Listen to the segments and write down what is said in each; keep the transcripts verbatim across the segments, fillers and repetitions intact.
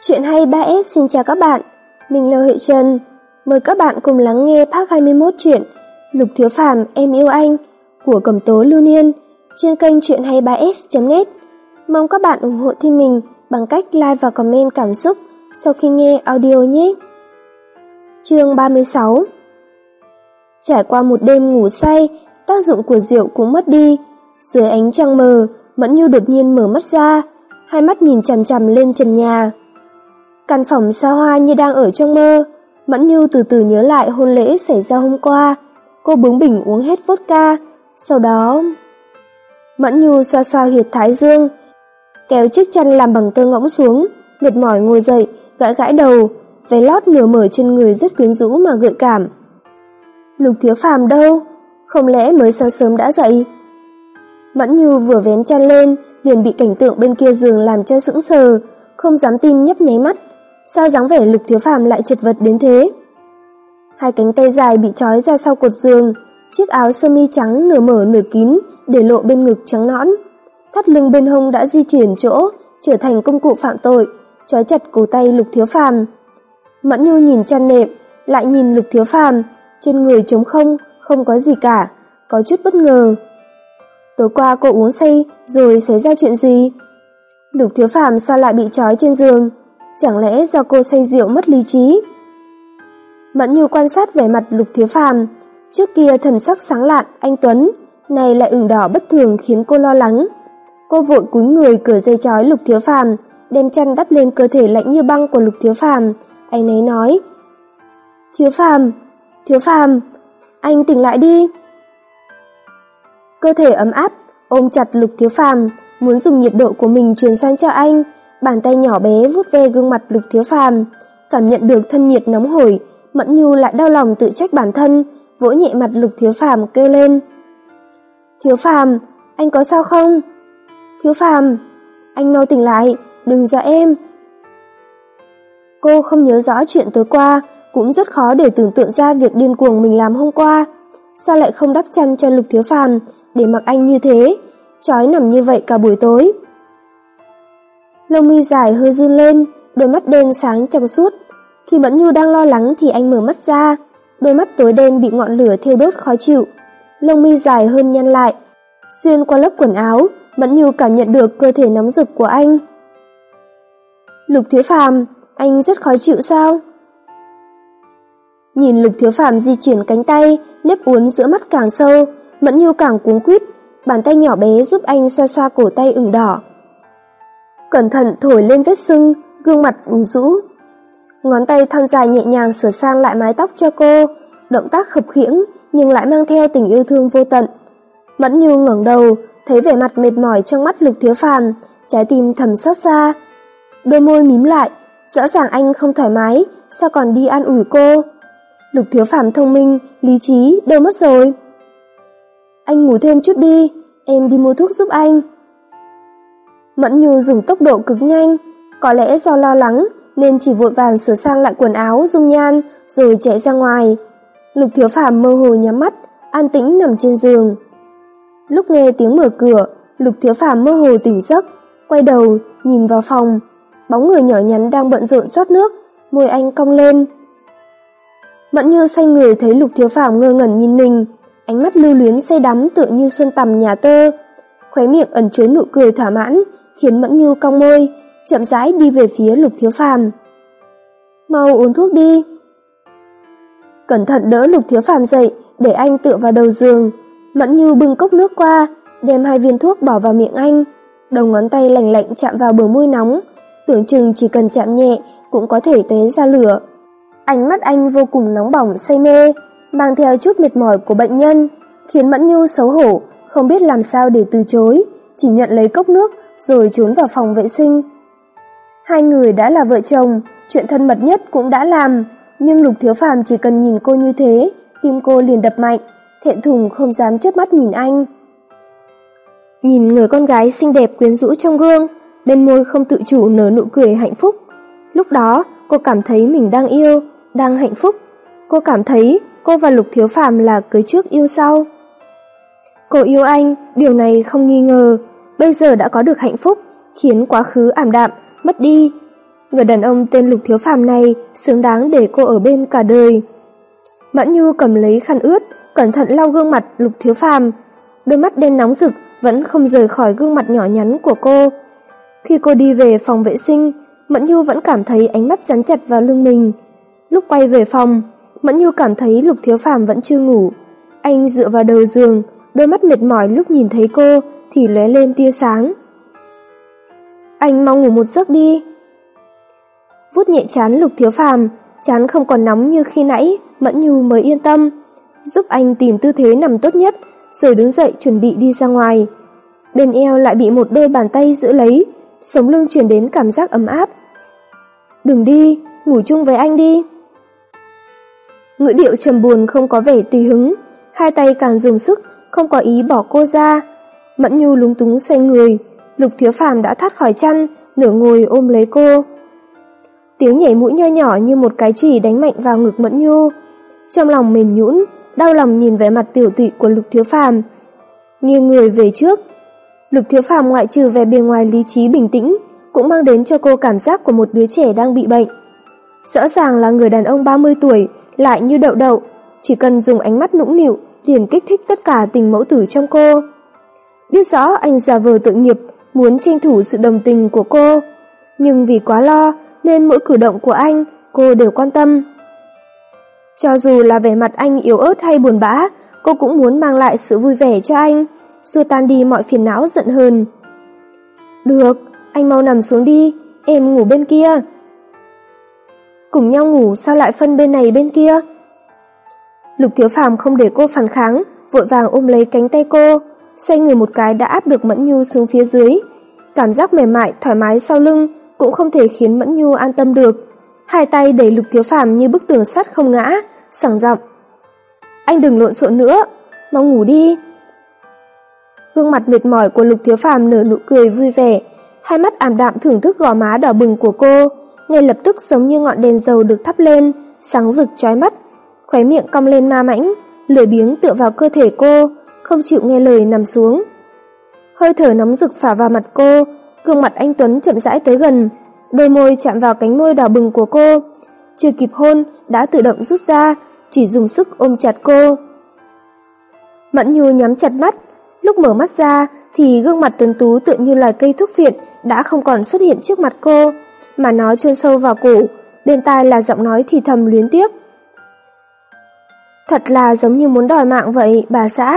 Chuyện hay ba S xin chào các bạn, mình là Huệ Trần. Mời các bạn cùng lắng nghe part hai mươi mốt truyện Lục Thiếu Phàm Em Yêu Anh của Cẩm Tố Lưu Niên trên kênh chuyện hay ba S chấm net. Mong các bạn ủng hộ team mình bằng cách like và comment cảm xúc sau khi nghe audio nhé. Chương ba mươi sáu. Trải qua một đêm ngủ say, tác dụng của rượu cũng mất đi. Dưới ánh trăng mờ, Mẫn Nhu đột nhiên mở mắt ra, hai mắt nhìn chằm chằm lên trần nhà. Căn phòng xa hoa như đang ở trong mơ. Mẫn Nhu từ từ nhớ lại hôn lễ xảy ra hôm qua. Cô bướng bỉnh uống hết vodka. Sau đó Mẫn Nhu xoa xoa huyệt thái dương, kéo chiếc chăn làm bằng tơ ngỗng xuống, mệt mỏi ngồi dậy, gãi gãi đầu. Váy lót nửa mở trên người rất quyến rũ mà gợi cảm. Lục Thiếu Phàm đâu? Không lẽ mới sáng sớm đã dậy? Mẫn Nhu vừa vén chăn lên, liền bị cảnh tượng bên kia giường làm cho sững sờ, không dám tin nhấp nháy mắt. Sao dáng vẻ Lục Thiếu Phàm lại chật vật đến thế? Hai cánh tay dài bị trói ra sau cột giường, chiếc áo sơ mi trắng nửa mở nửa kín để lộ bên ngực trắng nõn. Thắt lưng bên hông đã di chuyển chỗ, trở thành công cụ phạm tội, trói chặt cổ tay Lục Thiếu Phàm. Mẫn Nhu nhìn chăn nệm, lại nhìn Lục Thiếu Phàm, trên người trống không, không có gì cả, có chút bất ngờ. Tối qua cô uống say rồi xảy ra chuyện gì? Lục Thiếu Phàm sao lại bị trói trên giường? Chẳng lẽ do cô say rượu mất lý trí? Mẫn Nhu quan sát vẻ mặt Lục Thiếu Phàm, trước kia thần sắc sáng lạn, anh tuấn, này lại ửng đỏ bất thường khiến cô lo lắng. Cô vội cúi người cởi dây trói Lục Thiếu Phàm, đem chăn đắp lên cơ thể lạnh như băng của Lục Thiếu Phàm, anh ấy nói: "Thiếu Phàm, Thiếu Phàm, anh tỉnh lại đi." Cơ thể ấm áp ôm chặt Lục Thiếu Phàm, muốn dùng nhiệt độ của mình truyền sang cho anh. Bàn tay nhỏ bé vuốt ve gương mặt Lục Thiếu Phàm, cảm nhận được thân nhiệt nóng hổi, Mẫn Nhu lại đau lòng tự trách bản thân, vỗ nhẹ mặt Lục Thiếu Phàm kêu lên: "Thiếu Phàm, anh có sao không? Thiếu Phàm, anh mau tỉnh lại, đừng dọa em." Cô không nhớ rõ chuyện tối qua, cũng rất khó để tưởng tượng ra việc điên cuồng mình làm hôm qua. Sao lại không đắp chăn cho Lục Thiếu Phàm để mặc anh như thế, trói nằm như vậy cả buổi tối? Lông mi dài hơi run lên, đôi mắt đen sáng trong suốt. Khi Mẫn Nhu đang lo lắng thì anh mở mắt ra, đôi mắt tối đen bị ngọn lửa thiêu đốt khó chịu. Lông mi dài hơn nhăn lại, xuyên qua lớp quần áo, Mẫn Nhu cảm nhận được cơ thể nóng rực của anh. "Lục Thiếu Phàm, anh rất khó chịu sao?" Nhìn Lục Thiếu Phàm di chuyển cánh tay, nếp uốn giữa mắt càng sâu, Mẫn Nhu càng cuống quýt, bàn tay nhỏ bé giúp anh xoa xoa cổ tay ửng đỏ. Cẩn thận thổi lên vết sưng, gương mặt ủ rũ. Ngón tay thon dài nhẹ nhàng sửa sang lại mái tóc cho cô, động tác khập khiễng nhưng lại mang theo tình yêu thương vô tận. Mẫn Nhu ngẩng đầu, thấy vẻ mặt mệt mỏi trong mắt Lục Thiếu Phàm, trái tim thầm xót xa. Đôi môi mím lại, rõ ràng anh không thoải mái, sao còn đi an ủi cô? Lục Thiếu Phàm thông minh, lý trí đâu mất rồi? "Anh ngủ thêm chút đi, em đi mua thuốc giúp anh." Mẫn Nhu dùng tốc độ cực nhanh, có lẽ do lo lắng nên chỉ vội vàng sửa sang lại quần áo dung nhan rồi chạy ra ngoài. Lục Thiếu Phàm mơ hồ nhắm mắt, an tĩnh nằm trên giường. Lúc nghe tiếng mở cửa, Lục Thiếu Phàm mơ hồ tỉnh giấc, quay đầu nhìn vào phòng, bóng người nhỏ nhắn đang bận rộn rót nước, môi anh cong lên. Mẫn Nhu xoay người thấy Lục Thiếu Phàm ngơ ngẩn nhìn mình, ánh mắt lưu luyến say đắm tựa như xuân tằm nhà tơ, khóe miệng ẩn chứa nụ cười thỏa mãn, khiến Mẫn Nhu cong môi, chậm rãi đi về phía Lục Thiếu Phàm. "Mau uống thuốc đi." Cẩn thận đỡ Lục Thiếu Phàm dậy, để anh tựa vào đầu giường. Mẫn Nhu bưng cốc nước qua, đem hai viên thuốc bỏ vào miệng anh, đầu ngón tay lành lạnh chạm vào bờ môi nóng, tưởng chừng chỉ cần chạm nhẹ cũng có thể tóe ra lửa. Ánh mắt anh vô cùng nóng bỏng say mê, mang theo chút mệt mỏi của bệnh nhân, khiến Mẫn Nhu xấu hổ, không biết làm sao để từ chối, chỉ nhận lấy cốc nước rồi trốn vào phòng vệ sinh. Hai người đã là vợ chồng, chuyện thân mật nhất cũng đã làm, nhưng Lục Thiếu Phàm chỉ cần nhìn cô như thế, tim cô liền đập mạnh, thẹn thùng không dám chớp mắt nhìn anh. Nhìn người con gái xinh đẹp quyến rũ trong gương, bên môi không tự chủ nở nụ cười hạnh phúc. Lúc đó, cô cảm thấy mình đang yêu, đang hạnh phúc. Cô cảm thấy cô và Lục Thiếu Phàm là cưới trước yêu sau. Cô yêu anh, điều này không nghi ngờ, bây giờ đã có được hạnh phúc, khiến quá khứ ảm đạm, mất đi. Người đàn ông tên Lục Thiếu Phàm này xứng đáng để cô ở bên cả đời. Mẫn Nhu cầm lấy khăn ướt, cẩn thận lau gương mặt Lục Thiếu Phàm. Đôi mắt đen nóng rực vẫn không rời khỏi gương mặt nhỏ nhắn của cô. Khi cô đi về phòng vệ sinh, Mẫn Nhu vẫn cảm thấy ánh mắt dán chặt vào lưng mình. Lúc quay về phòng, Mẫn Nhu cảm thấy Lục Thiếu Phàm vẫn chưa ngủ. Anh dựa vào đầu giường, đôi mắt mệt mỏi lúc nhìn thấy cô thì lóe lên tia sáng. Anh mau ngủ một giấc đi. Vuốt nhẹ trán Lục Thiếu Phàm, trán không còn nóng như khi nãy, Mẫn Nhu mới yên tâm, giúp anh tìm tư thế nằm tốt nhất, rồi đứng dậy chuẩn bị đi ra ngoài. Bên eo lại bị một đôi bàn tay giữ lấy, sống lưng truyền đến cảm giác ấm áp. Đừng đi, ngủ chung với anh đi. Ngữ điệu trầm buồn không có vẻ tùy hứng, hai tay càng dùng sức, không có ý bỏ cô ra. Mẫn Nhu lúng túng xoay người, Lục Thiếu Phàm đã thoát khỏi chăn, nửa ngồi ôm lấy cô. Tiếng nhảy mũi nho nhỏ như một cái chùy đánh mạnh vào ngực Mẫn Nhu. Trong lòng mềm nhũn, đau lòng nhìn vẻ mặt tiểu tụy của Lục Thiếu Phàm. Nghiêng người về trước, Lục Thiếu Phàm ngoại trừ vẻ bề ngoài lý trí bình tĩnh, cũng mang đến cho cô cảm giác của một đứa trẻ đang bị bệnh. Rõ ràng là người đàn ông ba mươi tuổi, lại như đậu đậu, chỉ cần dùng ánh mắt nũng nịu liền kích thích tất cả tình mẫu tử trong cô. Biết rõ anh giả vờ tội nghiệp, muốn tranh thủ sự đồng tình của cô, nhưng vì quá lo nên mỗi cử động của anh cô đều quan tâm. Cho dù là vẻ mặt anh yếu ớt hay buồn bã, cô cũng muốn mang lại sự vui vẻ cho anh, xua tan đi mọi phiền não giận hờn. Được, anh mau nằm xuống đi, em ngủ bên kia. Cùng nhau ngủ sao lại phân bên này bên kia? Lục Thiếu Phàm không để cô phản kháng, vội vàng ôm lấy cánh tay cô, xoay người một cái đã áp được Mẫn Nhu xuống phía dưới. Cảm giác mềm mại thoải mái sau lưng cũng không thể khiến Mẫn Nhu an tâm được. Hai tay đẩy Lục Thiếu Phàm như bức tường sắt không ngã, sảng giọng: Anh đừng lộn xộn nữa, mau ngủ đi. Gương mặt mệt mỏi của Lục Thiếu Phàm nở nụ cười vui vẻ, hai mắt ảm đạm thưởng thức gò má đỏ bừng của cô, ngay lập tức giống như ngọn đèn dầu được thắp lên, sáng rực chói mắt. Khóe miệng cong lên ma mãnh, lười biếng tựa vào cơ thể cô, không chịu nghe lời nằm xuống. Hơi thở nóng rực phả vào mặt cô, gương mặt anh tuấn chậm rãi tới gần, đôi môi chạm vào cánh môi đỏ bừng của cô, chưa kịp hôn đã tự động rút ra, chỉ dùng sức ôm chặt cô. Mẫn Nhu nhắm chặt mắt, lúc mở mắt ra thì gương mặt tuấn tú tựa như là cây thuốc phiện đã không còn xuất hiện trước mặt cô, mà nó chôn sâu vào cổ, bên tai là giọng nói thì thầm luyến tiếc. Thật là giống như muốn đòi mạng vậy, bà xã.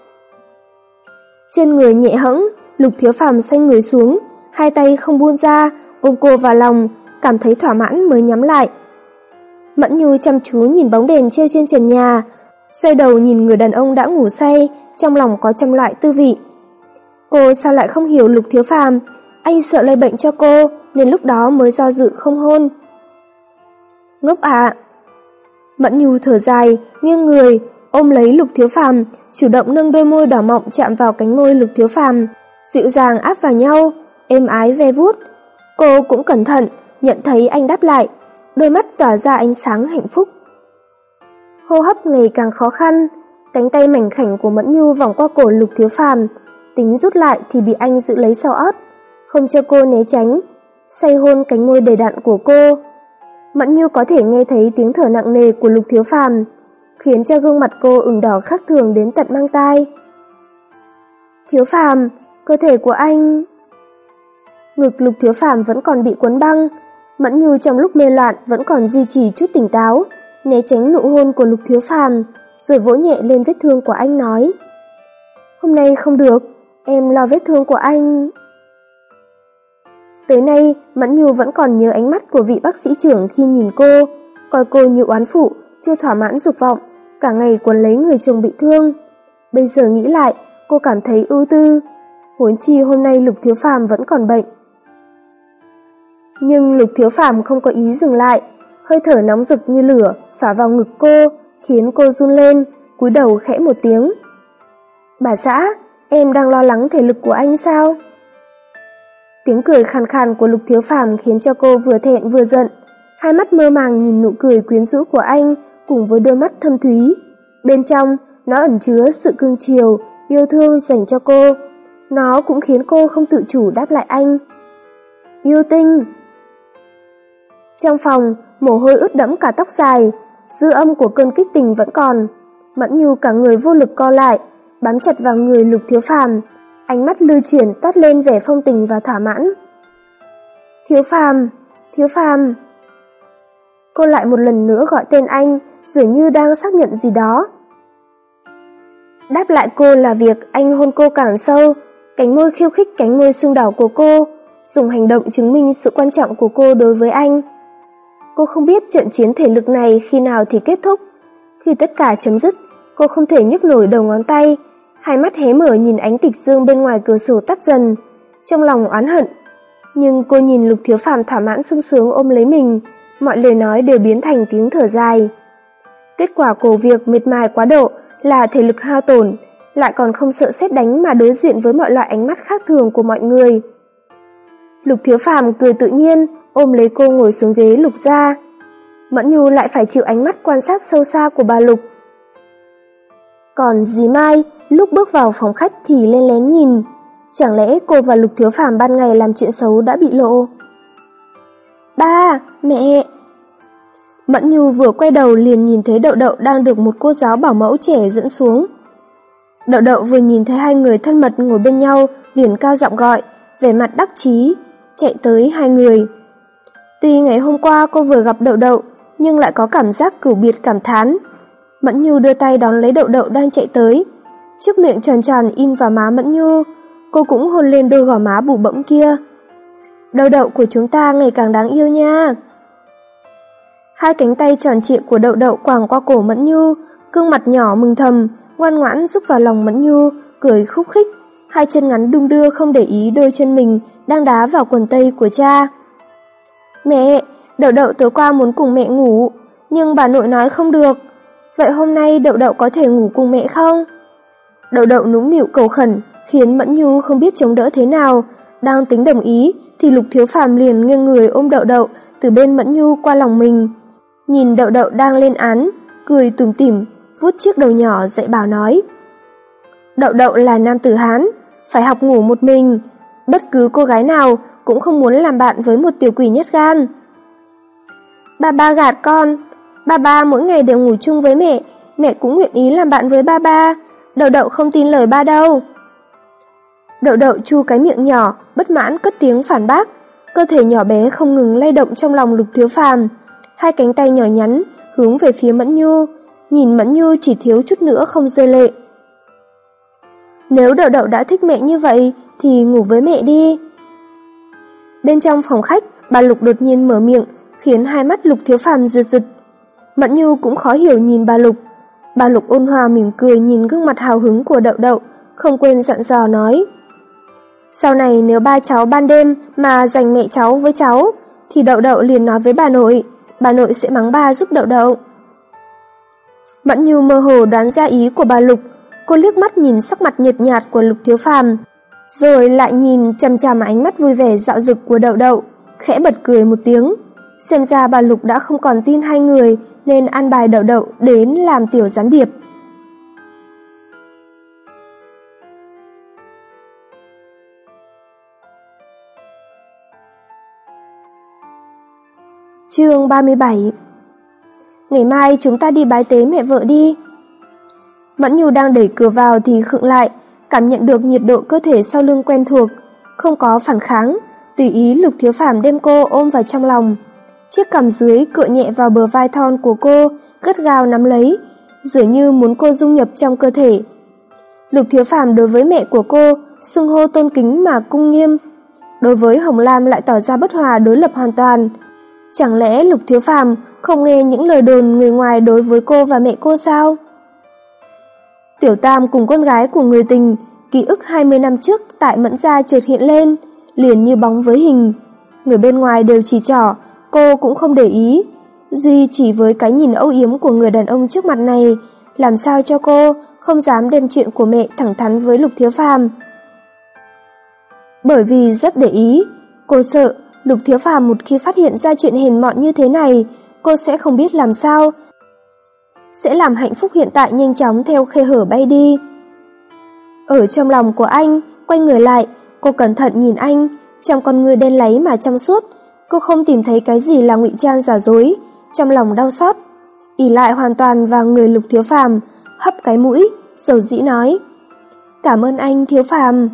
Trên người nhẹ hẫng, Lục Thiếu Phàm xoay người xuống, hai tay không buông ra, ôm cô vào lòng, cảm thấy thỏa mãn mới nhắm lại. Mẫn Nhu chăm chú nhìn bóng đèn treo trên trần nhà, xoay đầu nhìn người đàn ông đã ngủ say, trong lòng có trăm loại tư vị. Cô sao lại không hiểu Lục Thiếu Phàm, anh sợ lây bệnh cho cô nên lúc đó mới do dự không hôn. Ngốc ạ. À. Mẫn Nhu thở dài, nghiêng người, ôm lấy Lục Thiếu Phàm, chủ động nâng đôi môi đỏ mọng chạm vào cánh môi Lục Thiếu Phàm, dịu dàng áp vào nhau, êm ái ve vuốt. Cô cũng cẩn thận, nhận thấy anh đáp lại, đôi mắt tỏa ra ánh sáng hạnh phúc. Hô hấp ngày càng khó khăn, cánh tay mảnh khảnh của Mẫn Nhu vòng qua cổ Lục Thiếu Phàm, tính rút lại thì bị anh giữ lấy sau ót, không cho cô né tránh, say hôn cánh môi đầy đặn của cô. Mẫn Nhu có thể nghe thấy tiếng thở nặng nề của Lục Thiếu Phàm, khiến cho gương mặt cô ửng đỏ khác thường đến tận mang tai. Thiếu Phàm, cơ thể của anh... Ngực Lục Thiếu Phàm vẫn còn bị quấn băng, Mẫn Nhu trong lúc mê loạn vẫn còn duy trì chút tỉnh táo, né tránh nụ hôn của Lục Thiếu Phàm, rồi vỗ nhẹ lên vết thương của anh nói: Hôm nay không được, em lo vết thương của anh. Tới nay, Mẫn Nhu vẫn còn nhớ ánh mắt của vị bác sĩ trưởng khi nhìn cô, coi cô như oán phụ, chưa thỏa mãn dục vọng, cả ngày quấn lấy người chồng bị thương. Bây giờ nghĩ lại, cô cảm thấy ưu tư, huống chi hôm nay Lục Thiếu Phàm vẫn còn bệnh. Nhưng Lục Thiếu Phàm không có ý dừng lại, hơi thở nóng rực như lửa phả vào ngực cô, khiến cô run lên, cúi đầu khẽ một tiếng. Bà xã, em đang lo lắng thể lực của anh sao? Tiếng cười khàn khàn của Lục Thiếu Phàm khiến cho cô vừa thẹn vừa giận, hai mắt mơ màng nhìn nụ cười quyến rũ của anh cùng với đôi mắt thâm thúy. Bên trong, nó ẩn chứa sự cưng chiều, yêu thương dành cho cô. Nó cũng khiến cô không tự chủ đáp lại anh. Yêu Tinh. Trong phòng, mồ hôi ướt đẫm cả tóc dài, dư âm của cơn kích tình vẫn còn. Mẫn Nhu cả người vô lực co lại, bám chặt vào người Lục Thiếu Phàm, ánh mắt lưu chuyển toát lên vẻ phong tình và thỏa mãn. Thiếu Phàm, Thiếu Phàm. Cô lại một lần nữa gọi tên anh, dường như đang xác nhận gì đó. Đáp lại cô là việc anh hôn cô càng sâu, cánh môi khiêu khích cánh môi sưng đỏ của cô, dùng hành động chứng minh sự quan trọng của cô đối với anh. Cô không biết trận chiến thể lực này khi nào thì kết thúc. Khi tất cả chấm dứt, cô không thể nhấc nổi đầu ngón tay, hai mắt hé mở nhìn ánh tịch dương bên ngoài cửa sổ tắt dần, trong lòng oán hận. Nhưng cô nhìn Lục Thiếu Phàm thỏa mãn sung sướng ôm lấy mình, mọi lời nói đều biến thành tiếng thở dài. Kết quả của việc mệt mài quá độ là thể lực hao tổn, lại còn không sợ sét đánh mà đối diện với mọi loại ánh mắt khác thường của mọi người. Lục Thiếu Phàm cười tự nhiên, ôm lấy cô ngồi xuống ghế Lục gia. Mẫn Nhu lại phải chịu ánh mắt quan sát sâu xa của bà Lục. Còn dì Mai, lúc bước vào phòng khách thì lén lén nhìn. Chẳng lẽ cô và Lục Thiếu Phàm ban ngày làm chuyện xấu đã bị lộ? Ba, mẹ! Mẫn Nhu vừa quay đầu liền nhìn thấy Đậu Đậu đang được một cô giáo bảo mẫu trẻ dẫn xuống. Đậu Đậu vừa nhìn thấy hai người thân mật ngồi bên nhau liền cao giọng gọi, vẻ mặt đắc chí, chạy tới hai người. Tuy ngày hôm qua cô vừa gặp Đậu Đậu, nhưng lại có cảm giác cửu biệt cảm thán. Mẫn Nhu đưa tay đón lấy Đậu Đậu đang chạy tới. Chiếc miệng tròn tròn in vào má Mẫn Nhu, cô cũng hôn lên đôi gò má bụ bẫm kia. Đậu Đậu của chúng ta ngày càng đáng yêu nha. Hai cánh tay tròn trịa của Đậu Đậu quàng qua cổ Mẫn Nhu, gương mặt nhỏ mừng thầm, ngoan ngoãn rúc vào lòng Mẫn Nhu, cười khúc khích, hai chân ngắn đung đưa không để ý đôi chân mình đang đá vào quần tây của cha. Mẹ, Đậu Đậu tối qua muốn cùng mẹ ngủ, nhưng bà nội nói không được. Vậy hôm nay Đậu Đậu có thể ngủ cùng mẹ không? Đậu Đậu nũng nịu cầu khẩn, khiến Mẫn Nhu không biết chống đỡ thế nào. Đang tính đồng ý, thì Lục Thiếu Phàm liền nghiêng người ôm Đậu Đậu từ bên Mẫn Nhu qua lòng mình. Nhìn Đậu Đậu đang lên án, cười tủm tỉm, vuốt chiếc đầu nhỏ dạy bảo nói. Đậu Đậu là nam tử Hán, phải học ngủ một mình. Bất cứ cô gái nào cũng không muốn làm bạn với một tiểu quỷ nhát gan. Ba ba gạt con, ba ba mỗi ngày đều ngủ chung với mẹ, mẹ cũng nguyện ý làm bạn với ba ba. Đậu Đậu không tin lời ba đâu. Đậu Đậu chu cái miệng nhỏ, bất mãn cất tiếng phản bác, cơ thể nhỏ bé không ngừng lay động trong lòng Lục Thiếu Phàm, hai cánh tay nhỏ nhắn hướng về phía Mẫn Nhu, nhìn Mẫn Nhu chỉ thiếu chút nữa không rơi lệ. Nếu Đậu Đậu đã thích mẹ như vậy thì ngủ với mẹ đi. Bên trong phòng khách, bà Lục đột nhiên mở miệng, khiến hai mắt Lục Thiếu Phàm rực rực. Mẫn Nhu cũng khó hiểu nhìn bà Lục. Bà Lục ôn hòa mỉm cười nhìn gương mặt hào hứng của Đậu Đậu, không quên dặn dò nói. Sau này nếu ba cháu ban đêm mà giành mẹ cháu với cháu, thì Đậu Đậu liền nói với bà nội, bà nội sẽ mắng ba giúp Đậu Đậu. Mẫn Nhu mơ hồ đoán ra ý của bà Lục, cô liếc mắt nhìn sắc mặt nhợt nhạt của Lục Thiếu Phàm, rồi lại nhìn chằm chằm ánh mắt vui vẻ dạo dực của Đậu Đậu, khẽ bật cười một tiếng. Xem ra bà Lục đã không còn tin hai người nên an bài Đậu Đậu đến làm tiểu gián điệp. Chương ba mươi bảy. Ngày mai chúng ta đi bái tế mẹ vợ đi. Mẫn Nhu đang đẩy cửa vào thì khựng lại, cảm nhận được nhiệt độ cơ thể sau lưng quen thuộc, không có phản kháng, tùy ý Lục Thiếu Phàm đem cô ôm vào trong lòng. Chiếc cằm dưới cựa nhẹ vào bờ vai thon của cô, gắt gao nắm lấy, dường như muốn cô dung nhập trong cơ thể. Lục Thiếu Phàm đối với mẹ của cô xưng hô tôn kính mà cung nghiêm, đối với Hồng Lam lại tỏ ra bất hòa đối lập hoàn toàn. Chẳng lẽ Lục Thiếu Phàm không nghe những lời đồn người ngoài đối với cô và mẹ cô sao? Tiểu Tam cùng con gái của người tình, ký ức hai mươi năm trước tại Mẫn gia chợt hiện lên, liền như bóng với hình. Người bên ngoài đều chỉ trỏ, cô cũng không để ý. Duy chỉ với cái nhìn âu yếm của người đàn ông trước mặt này, làm sao cho cô không dám đem chuyện của mẹ thẳng thắn với Lục Thiếu Phàm. Bởi vì rất để ý, cô sợ Lục Thiếu Phàm một khi phát hiện ra chuyện hèn mọn như thế này, cô sẽ không biết làm sao, sẽ làm hạnh phúc hiện tại nhanh chóng theo khe hở bay đi. Ở trong lòng của anh, quay người lại, cô cẩn thận nhìn anh, trong con ngươi đen láy mà trong suốt, Cô không tìm thấy cái gì là ngụy trang giả dối, trong lòng đau xót, ỷ lại hoàn toàn vào người Lục Thiếu Phàm, hấp cái mũi, dầu dĩ nói: "Cảm ơn anh, Thiếu Phàm."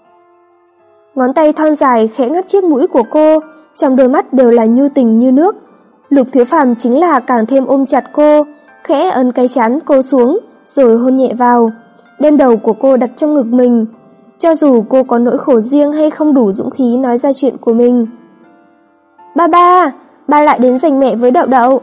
Ngón tay thon dài khẽ ngắt chiếc mũi của cô, trong đôi mắt đều là nhu tình như nước. Lục Thiếu Phàm chính là càng thêm ôm chặt cô, khẽ ấn cái trán cô xuống, rồi hôn nhẹ vào, đem đầu của cô đặt trong ngực mình. Cho dù cô có nỗi khổ riêng hay không đủ dũng khí nói ra chuyện của mình. "Ba ba, ba lại đến giành mẹ với Đậu Đậu."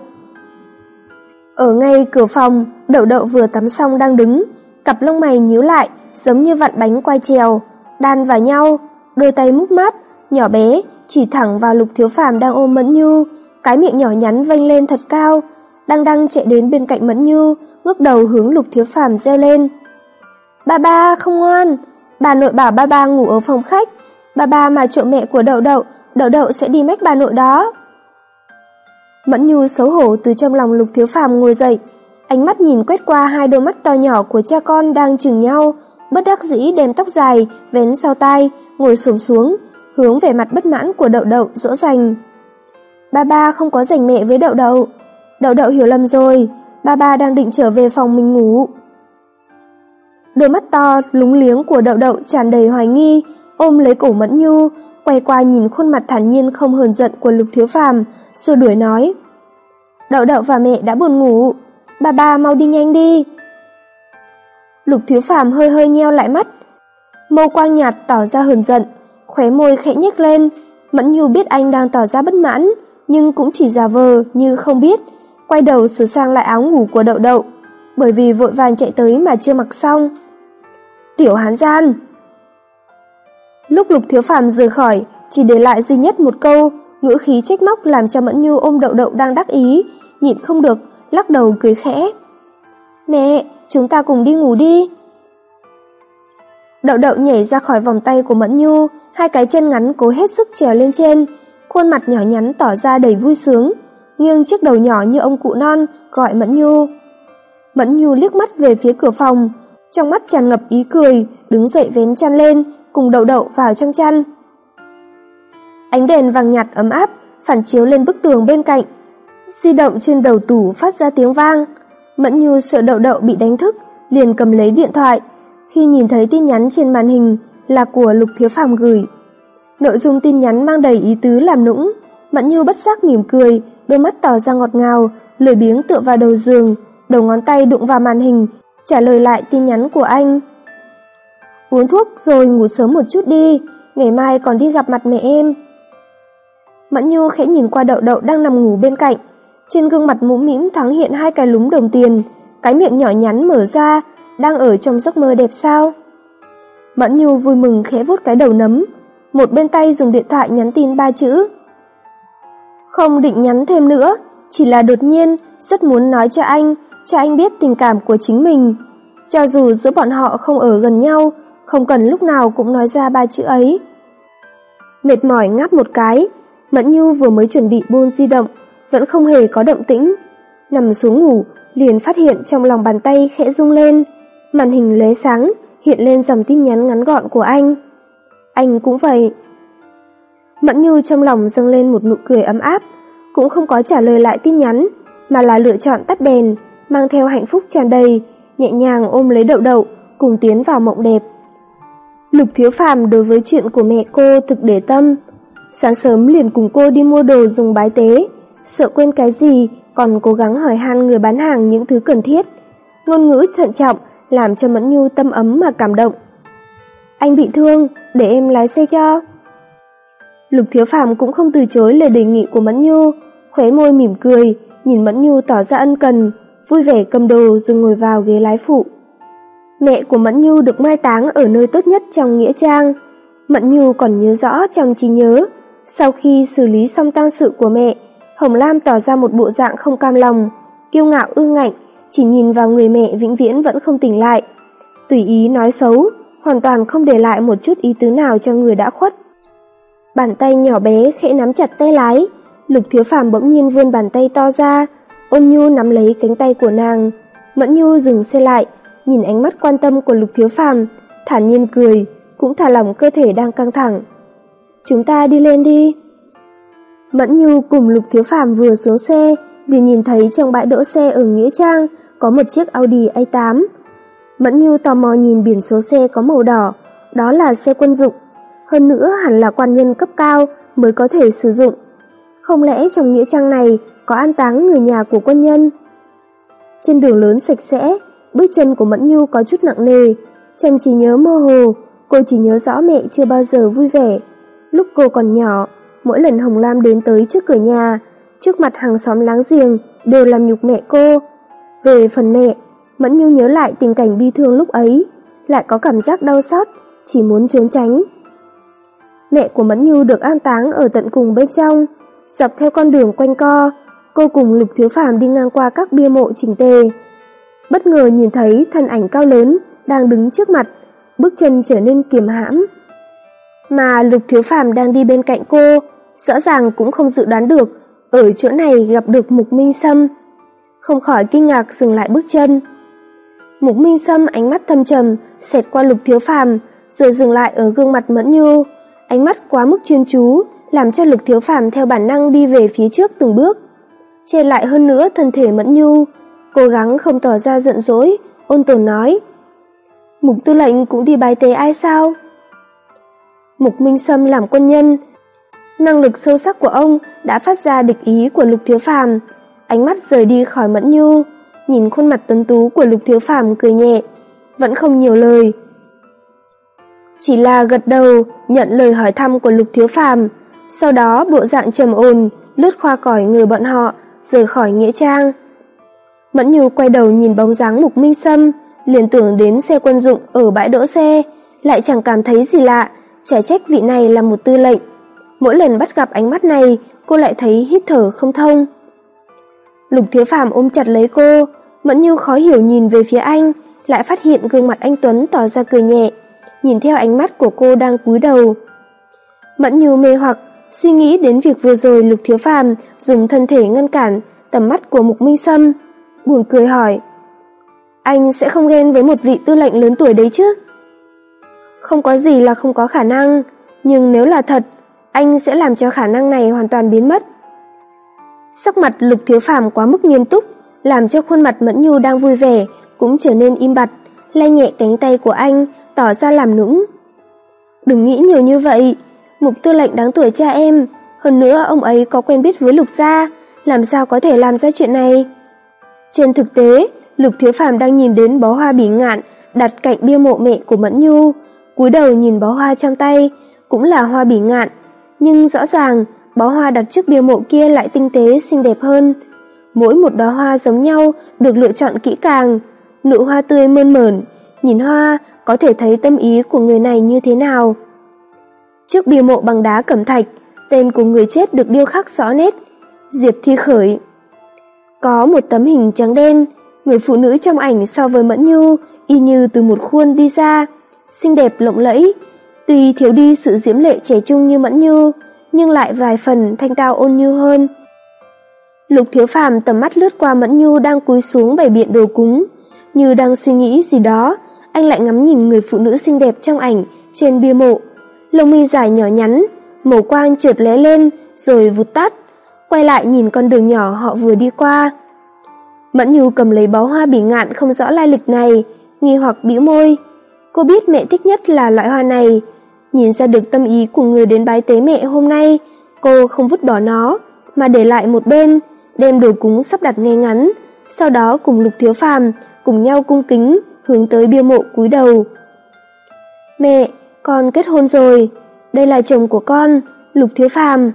Ở ngay cửa phòng, Đậu Đậu vừa tắm xong đang đứng, cặp lông mày nhíu lại, giống như vặn bánh quay trèo, đan vào nhau, đôi tay múp máp, nhỏ bé, chỉ thẳng vào Lục Thiếu Phàm đang ôm Mẫn Nhu, cái miệng nhỏ nhắn vênh lên thật cao. Đăng Đăng chạy đến bên cạnh Mẫn Nhu, ngước đầu hướng Lục Thiếu Phàm reo lên: "Ba ba không ngoan, bà nội bảo ba ba ngủ ở phòng khách, ba ba mà trộm mẹ của Đậu Đậu, Đậu Đậu sẽ đi mách bà nội đó." Mẫn Nhu xấu hổ từ trong lòng Lục Thiếu Phàm ngồi dậy, ánh mắt nhìn quét qua hai đôi mắt to nhỏ của cha con đang chừng nhau, bất đắc dĩ đem tóc dài vén sau tai, ngồi xổm xuống, hướng về mặt bất mãn của Đậu Đậu dỗ dành: "Ba ba không có giành mẹ với Đậu Đậu, Đậu Đậu hiểu lầm rồi, ba ba đang định trở về phòng mình ngủ." Đôi mắt to lúng liếng của Đậu Đậu tràn đầy hoài nghi, ôm lấy cổ Mẫn Nhu, quay qua nhìn khuôn mặt thản nhiên không hờn giận của Lục Thiếu Phàm, xua đuổi nói: "Đậu Đậu và mẹ đã buồn ngủ, ba ba mau đi nhanh đi." Lục Thiếu Phàm hơi hơi nheo lại mắt, mâu quang nhạt tỏ ra hờn giận, khóe môi khẽ nhếch lên. Mẫn Nhu biết anh đang tỏ ra bất mãn, nhưng cũng chỉ giả vờ như không biết, quay đầu sửa sang lại áo ngủ của Đậu Đậu, bởi vì vội vàng chạy tới mà chưa mặc xong. "Tiểu hán gian." Lúc Lục Thiếu Phàm rời khỏi, chỉ để lại duy nhất một câu, ngữ khí trách móc làm cho Mẫn Nhu ôm Đậu Đậu đang đắc ý, nhịn không được, lắc đầu cười khẽ: "Mẹ, chúng ta cùng đi ngủ đi." Đậu Đậu nhảy ra khỏi vòng tay của Mẫn Nhu, hai cái chân ngắn cố hết sức trèo lên trên, khuôn mặt nhỏ nhắn tỏ ra đầy vui sướng, nghiêng chiếc đầu nhỏ như ông cụ non gọi Mẫn Nhu. Mẫn Nhu liếc mắt về phía cửa phòng, trong mắt tràn ngập ý cười, đứng dậy vén chăn lên, cùng Đậu Đậu vào trong chăn. Ánh đèn vàng nhạt ấm áp phản chiếu lên bức tường bên cạnh, di động trên đầu tủ phát ra tiếng vang. Mẫn Nhu sợ Đậu Đậu bị đánh thức, liền cầm lấy điện thoại. Khi nhìn thấy tin nhắn trên màn hình là của Lục Thiếu Phàm gửi, nội dung tin nhắn mang đầy ý tứ làm nũng, Mẫn Nhu bất giác mỉm cười, đôi mắt tỏ ra ngọt ngào, lười biếng tựa vào đầu giường, đầu ngón tay đụng vào màn hình, trả lời lại tin nhắn của anh: "Uống thuốc rồi ngủ sớm một chút đi, ngày mai còn đi gặp mặt mẹ em." Mẫn Nhu khẽ nhìn qua Đậu Đậu đang nằm ngủ bên cạnh, trên gương mặt mũm mĩm thoáng hiện hai cái lúm đồng tiền, cái miệng nhỏ nhắn mở ra, đang ở trong giấc mơ đẹp sao. Mẫn Nhu vui mừng khẽ vuốt cái đầu nấm, một bên tay dùng điện thoại nhắn tin ba chữ. Không định nhắn thêm nữa, chỉ là đột nhiên rất muốn nói cho anh, cho anh biết tình cảm của chính mình. Cho dù giữa bọn họ không ở gần nhau, không cần lúc nào cũng nói ra ba chữ ấy. Mệt mỏi ngáp một cái, Mẫn Nhu vừa mới chuẩn bị buông di động, vẫn không hề có động tĩnh. Nằm xuống ngủ, liền phát hiện trong lòng bàn tay khẽ rung lên, màn hình lóe sáng, hiện lên dòng tin nhắn ngắn gọn của anh. Anh cũng vậy. Mẫn Nhu trong lòng dâng lên một nụ cười ấm áp, cũng không có trả lời lại tin nhắn, mà là lựa chọn tắt đèn, mang theo hạnh phúc tràn đầy, nhẹ nhàng ôm lấy Đậu Đậu, cùng tiến vào mộng đẹp. Lục Thiếu Phàm đối với chuyện của mẹ cô thực để tâm, sáng sớm liền cùng cô đi mua đồ dùng bái tế, sợ quên cái gì còn cố gắng hỏi han người bán hàng những thứ cần thiết. Ngôn ngữ thận trọng làm cho Mẫn Nhu tâm ấm mà cảm động. Anh bị thương, để em lái xe cho. Lục Thiếu Phàm cũng không từ chối lời đề nghị của Mẫn Nhu, khóe môi mỉm cười, nhìn Mẫn Nhu tỏ ra ân cần, vui vẻ cầm đồ rồi ngồi vào ghế lái phụ. Mẹ của Mẫn Nhu được mai táng ở nơi tốt nhất trong nghĩa trang. Mẫn Nhu còn nhớ rõ trong trí nhớ, sau khi xử lý xong tang sự của mẹ, Hồng Lam tỏ ra một bộ dạng không cam lòng, kiêu ngạo ương ngạnh, chỉ nhìn vào người mẹ vĩnh viễn vẫn không tỉnh lại, tùy ý nói xấu, hoàn toàn không để lại một chút ý tứ nào cho người đã khuất. Bàn tay nhỏ bé khẽ nắm chặt tay lái, Lục Thiếu Phàm bỗng nhiên vươn bàn tay to ra, ôn nhu nắm lấy cánh tay của nàng. Mẫn Nhu dừng xe lại, nhìn ánh mắt quan tâm của Lục Thiếu Phàm, thản nhiên cười, cũng thả lỏng cơ thể đang căng thẳng. Chúng ta đi lên đi. Mẫn Nhu cùng Lục Thiếu Phàm vừa xuống xe, liền nhìn thấy trong bãi đỗ xe ở Nghĩa Trang có một chiếc Audi A tám. Mẫn Nhu tò mò nhìn biển số xe có màu đỏ, đó là xe quân dụng, hơn nữa hẳn là quan nhân cấp cao mới có thể sử dụng. Không lẽ trong Nghĩa Trang này có an táng người nhà của quân nhân? Trên đường lớn sạch sẽ, bước chân của Mẫn Nhu có chút nặng nề, trong trí nhớ mơ hồ, cô chỉ nhớ rõ mẹ chưa bao giờ vui vẻ. Lúc cô còn nhỏ, mỗi lần Hồng Lam đến tới trước cửa nhà, trước mặt hàng xóm láng giềng đều làm nhục mẹ cô. Về phần mẹ, Mẫn Nhu nhớ lại tình cảnh bi thương lúc ấy, lại có cảm giác đau xót, chỉ muốn trốn tránh. Mẹ của Mẫn Nhu được an táng ở tận cùng bên trong, dọc theo con đường quanh co, cô cùng Lục Thiếu Phàm đi ngang qua các bia mộ chỉnh tề. Bất ngờ nhìn thấy thân ảnh cao lớn đang đứng trước mặt, bước chân trở nên kiềm hãm. Mà Lục Thiếu Phàm đang đi bên cạnh cô, rõ ràng cũng không dự đoán được ở chỗ này gặp được Mục Minh Sâm, không khỏi kinh ngạc dừng lại bước chân. Mục Minh Sâm ánh mắt thâm trầm xẹt qua Lục Thiếu Phàm, rồi dừng lại ở gương mặt Mẫn Nhu, ánh mắt quá mức chuyên chú, làm cho Lục Thiếu Phàm theo bản năng đi về phía trước từng bước, che lại hơn nữa thân thể Mẫn Nhu, cố gắng không tỏ ra giận dỗi, ôn tồn nói: "Mục tư lệnh cũng đi bái tế ai sao?" Mục Minh Sâm làm quân nhân, năng lực sâu sắc của ông đã phát ra địch ý của Lục Thiếu Phàm, ánh mắt rời đi khỏi Mẫn Nhu, nhìn khuôn mặt tuấn tú của Lục Thiếu Phàm cười nhẹ, vẫn không nhiều lời. Chỉ là gật đầu nhận lời hỏi thăm của Lục Thiếu Phàm, sau đó bộ dạng trầm ổn lướt qua khỏi người bọn họ, rời khỏi nghĩa trang. Mẫn Nhu quay đầu nhìn bóng dáng Mục Minh Sâm, liền tưởng đến xe quân dụng ở bãi đỗ xe, lại chẳng cảm thấy gì lạ, chả trách vị này là một tư lệnh. Mỗi lần bắt gặp ánh mắt này, cô lại thấy hít thở không thông. Lục Thiếu Phàm ôm chặt lấy cô, Mẫn Nhu khó hiểu nhìn về phía anh, lại phát hiện gương mặt anh tuấn tỏ ra cười nhẹ, nhìn theo ánh mắt của cô đang cúi đầu. Mẫn Nhu mê hoặc, suy nghĩ đến việc vừa rồi Lục Thiếu Phàm dùng thân thể ngăn cản tầm mắt của Mục Minh Sâm, buồn cười hỏi: "Anh sẽ không ghen với một vị tư lệnh lớn tuổi đấy chứ?" "Không có gì là không có khả năng, nhưng nếu là thật, anh sẽ làm cho khả năng này hoàn toàn biến mất." Sắc mặt Lục Thiếu Phàm quá mức nghiêm túc, làm cho khuôn mặt Mẫn Nhu đang vui vẻ cũng trở nên im bặt, lay nhẹ cánh tay của anh, tỏ ra làm nũng. "Đừng nghĩ nhiều như vậy, Mục tư lệnh đáng tuổi cha em, hơn nữa ông ấy có quen biết với Lục gia, làm sao có thể làm ra chuyện này?" Trên thực tế, Lục Thiếu Phàm đang nhìn đến bó hoa bỉ ngạn đặt cạnh bia mộ mẹ của Mẫn Nhu, cúi đầu nhìn bó hoa trong tay, cũng là hoa bỉ ngạn, nhưng rõ ràng bó hoa đặt trước bia mộ kia lại tinh tế xinh đẹp hơn. Mỗi một đóa hoa giống nhau được lựa chọn kỹ càng, nụ hoa tươi mơn mởn, nhìn hoa có thể thấy tâm ý của người này như thế nào. Trước bia mộ bằng đá cẩm thạch, tên của người chết được điêu khắc rõ nét: Diệp Thi Khởi. Có một tấm hình trắng đen, người phụ nữ trong ảnh so với Mẫn Nhu y như từ một khuôn đi ra, xinh đẹp lộng lẫy, tuy thiếu đi sự diễm lệ trẻ trung như Mẫn Nhu, nhưng lại vài phần thanh cao ôn nhu hơn. Lục Thiếu Phàm tầm mắt lướt qua Mẫn Nhu đang cúi xuống bày biện đồ cúng, như đang suy nghĩ gì đó, anh lại ngắm nhìn người phụ nữ xinh đẹp trong ảnh trên bia mộ, lông mi dài nhỏ nhắn, màu quang chợt lóe lên rồi vụt tắt, quay lại nhìn con đường nhỏ họ vừa đi qua. Mẫn Nhu cầm lấy bó hoa bỉ ngạn không rõ lai lịch này, nghi hoặc bĩu môi. Cô biết mẹ thích nhất là loại hoa này, nhìn ra được tâm ý của người đến bái tế mẹ hôm nay, cô không vứt bỏ nó, mà để lại một bên, đem đồ cúng sắp đặt ngay ngắn, sau đó cùng Lục Thiếu Phàm cùng nhau cung kính hướng tới bia mộ cúi đầu. "Mẹ, con kết hôn rồi, đây là chồng của con, Lục Thiếu Phàm."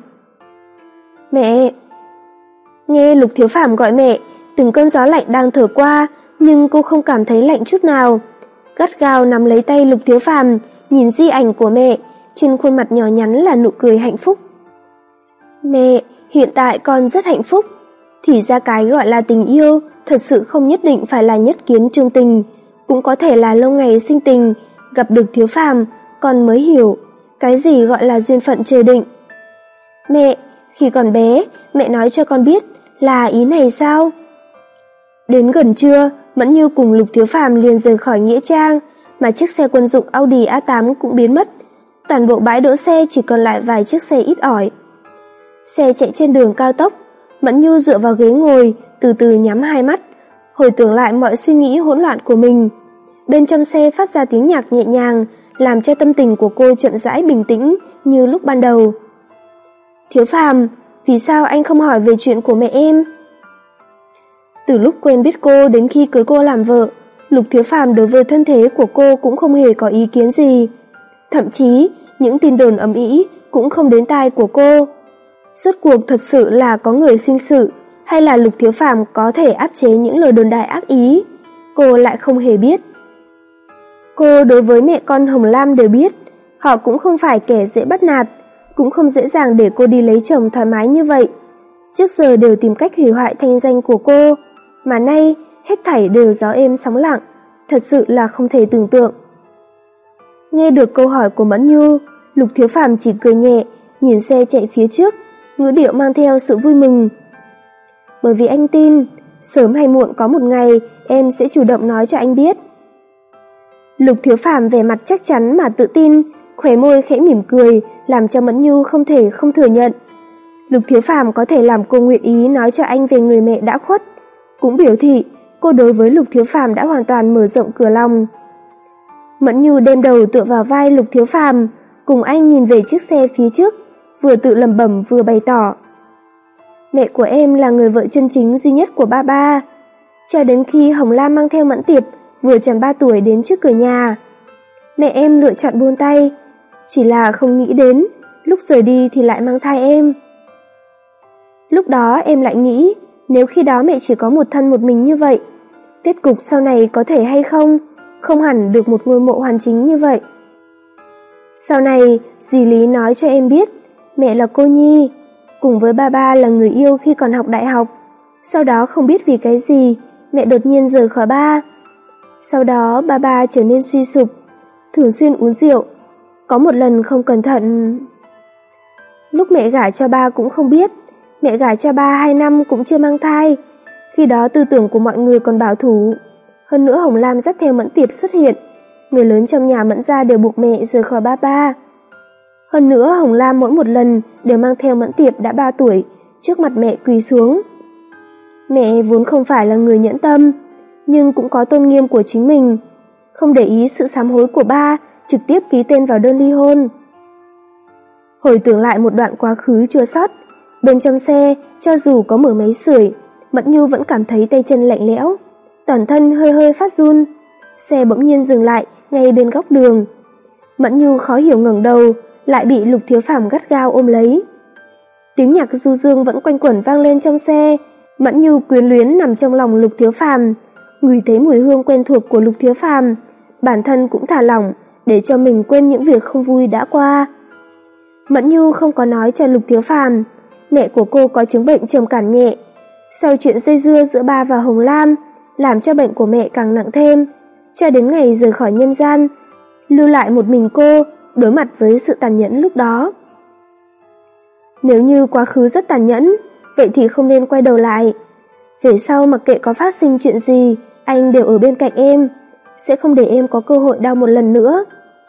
"Mẹ." Nghe Lục Thiếu Phàm gọi mẹ, từng cơn gió lạnh đang thổi qua, nhưng cô không cảm thấy lạnh chút nào. Gắt gao nắm lấy tay Lục Thiếu Phàm, nhìn di ảnh của mẹ, trên khuôn mặt nhỏ nhắn là nụ cười hạnh phúc. "Mẹ, hiện tại con rất hạnh phúc." Thì ra cái gọi là tình yêu thật sự không nhất định phải là nhất kiến trung tình, cũng có thể là lâu ngày sinh tình, gặp được Thiếu Phàm, con mới hiểu cái gì gọi là duyên phận trời định. "Mẹ, khi còn bé, mẹ nói cho con biết là ý này sao?" Đến gần trưa, Mẫn Nhu cùng Lục Thiếu Phàm liền rời khỏi nghĩa trang, mà chiếc xe quân dụng Audi A tám cũng biến mất. Toàn bộ bãi đỗ xe chỉ còn lại vài chiếc xe ít ỏi. Xe chạy trên đường cao tốc, Mẫn Nhu dựa vào ghế ngồi, từ từ nhắm hai mắt, hồi tưởng lại mọi suy nghĩ hỗn loạn của mình. Bên trong xe phát ra tiếng nhạc nhẹ nhàng, làm cho tâm tình của cô chậm rãi bình tĩnh như lúc ban đầu. Thiếu Phàm, vì sao anh không hỏi về chuyện của mẹ em? Từ lúc quen biết cô đến khi cưới cô làm vợ, Lục Thiếu Phàm đối với thân thế của cô cũng không hề có ý kiến gì. Thậm chí, những tin đồn ầm ĩ cũng không đến tai của cô. Rốt cuộc thật sự là có người sinh sự, hay là Lục Thiếu Phàm có thể áp chế những lời đồn đại ác ý, cô lại không hề biết. Cô đối với mẹ con Hồng Lam đều biết, họ cũng không phải kẻ dễ bắt nạt, cũng không dễ dàng để cô đi lấy chồng thoải mái như vậy. Trước giờ đều tìm cách hủy hoại thanh danh của cô, mà nay hết thảy đều gió êm sóng lặng, thật sự là không thể tưởng tượng. Nghe được câu hỏi của Mẫn Nhu, Lục Thiếu Phàm chỉ cười nhẹ, nhìn xe chạy phía trước, ngữ điệu mang theo sự vui mừng. Bởi vì anh tin, sớm hay muộn có một ngày em sẽ chủ động nói cho anh biết. Lục Thiếu Phàm vẻ mặt chắc chắn mà tự tin, khóe môi khẽ mỉm cười, làm cho Mẫn Nhu không thể không thừa nhận. Lục Thiếu Phàm có thể làm cô nguyện ý nói cho anh về người mẹ đã khuất, cũng biểu thị cô đối với Lục Thiếu Phàm đã hoàn toàn mở rộng cửa lòng. Mẫn Nhu đem đầu tựa vào vai Lục Thiếu Phàm, cùng anh nhìn về chiếc xe phía trước, vừa tự lẩm bẩm vừa bày tỏ. Mẹ của em là người vợ chân chính duy nhất của ba ba. Cho đến khi Hồng Lam mang theo Mẫn Tiệp vừa tròn ba tuổi đến trước cửa nhà, mẹ em lựa chọn buông tay, chỉ là không nghĩ đến lúc rời đi thì lại mang thai em. Lúc đó em lại nghĩ, nếu khi đó mẹ chỉ có một thân một mình như vậy, kết cục sau này có thể hay không, không hẳn được một ngôi mộ hoàn chính như vậy. Sau này, dì Lý nói cho em biết, mẹ là cô nhi, cùng với ba ba là người yêu khi còn học đại học. Sau đó không biết vì cái gì, mẹ đột nhiên rời khỏi ba. Sau đó ba ba trở nên suy sụp, thường xuyên uống rượu. Có một lần không cẩn thận. Lúc mẹ gả cho ba cũng không biết, mẹ gả cho ba hai năm cũng chưa mang thai. Khi đó tư tưởng của mọi người còn bảo thủ. Hơn nữa Hồng Lam dắt theo Mẫn Tiệp xuất hiện, người lớn trong nhà Mẫn gia đều buộc mẹ rời khỏi ba ba. Hơn nữa Hồng Lam mỗi một lần đều mang theo Mẫn Tiệp đã ba tuổi, trước mặt mẹ quỳ xuống. Mẹ vốn không phải là người nhẫn tâm, nhưng cũng có tôn nghiêm của chính mình, không để ý sự sám hối của ba, trực tiếp ký tên vào đơn ly hôn. Hồi tưởng lại một đoạn quá khứ chua xót, bên trong xe, cho dù có mở máy sưởi, Mẫn Nhu vẫn cảm thấy tay chân lạnh lẽo, toàn thân hơi hơi phát run. Xe bỗng nhiên dừng lại ngay bên góc đường. Mẫn Nhu khó hiểu ngẩng đầu, lại bị Lục Thiếu Phàm gắt gao ôm lấy. Tiếng nhạc du dương vẫn quanh quẩn vang lên trong xe. Mẫn Nhu quyến luyến nằm trong lòng Lục Thiếu Phàm, ngửi thấy mùi hương quen thuộc của Lục Thiếu Phàm, bản thân cũng thả lỏng để cho mình quên những việc không vui đã qua. Mẫn Nhu không có nói cho Lục Thiếu Phàm, mẹ của cô có chứng bệnh trầm cảm nhẹ. Sau chuyện dây dưa giữa ba và Hồng Lam, làm cho bệnh của mẹ càng nặng thêm, cho đến ngày rời khỏi nhân gian, lưu lại một mình cô đối mặt với sự tàn nhẫn lúc đó. Nếu như quá khứ rất tàn nhẫn, vậy thì không nên quay đầu lại. Về sau mặc kệ có phát sinh chuyện gì, anh đều ở bên cạnh em, sẽ không để em có cơ hội đau một lần nữa.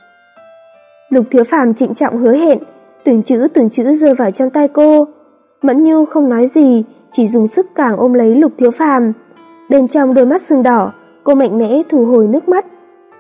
Lục Thiếu Phàm trịnh trọng hứa hẹn, từng chữ từng chữ rơi vào trong tay cô. Mẫn Nhu không nói gì, chỉ dùng sức càng ôm lấy Lục Thiếu Phàm. Bên trong đôi mắt sưng đỏ, cô mạnh mẽ thu hồi nước mắt.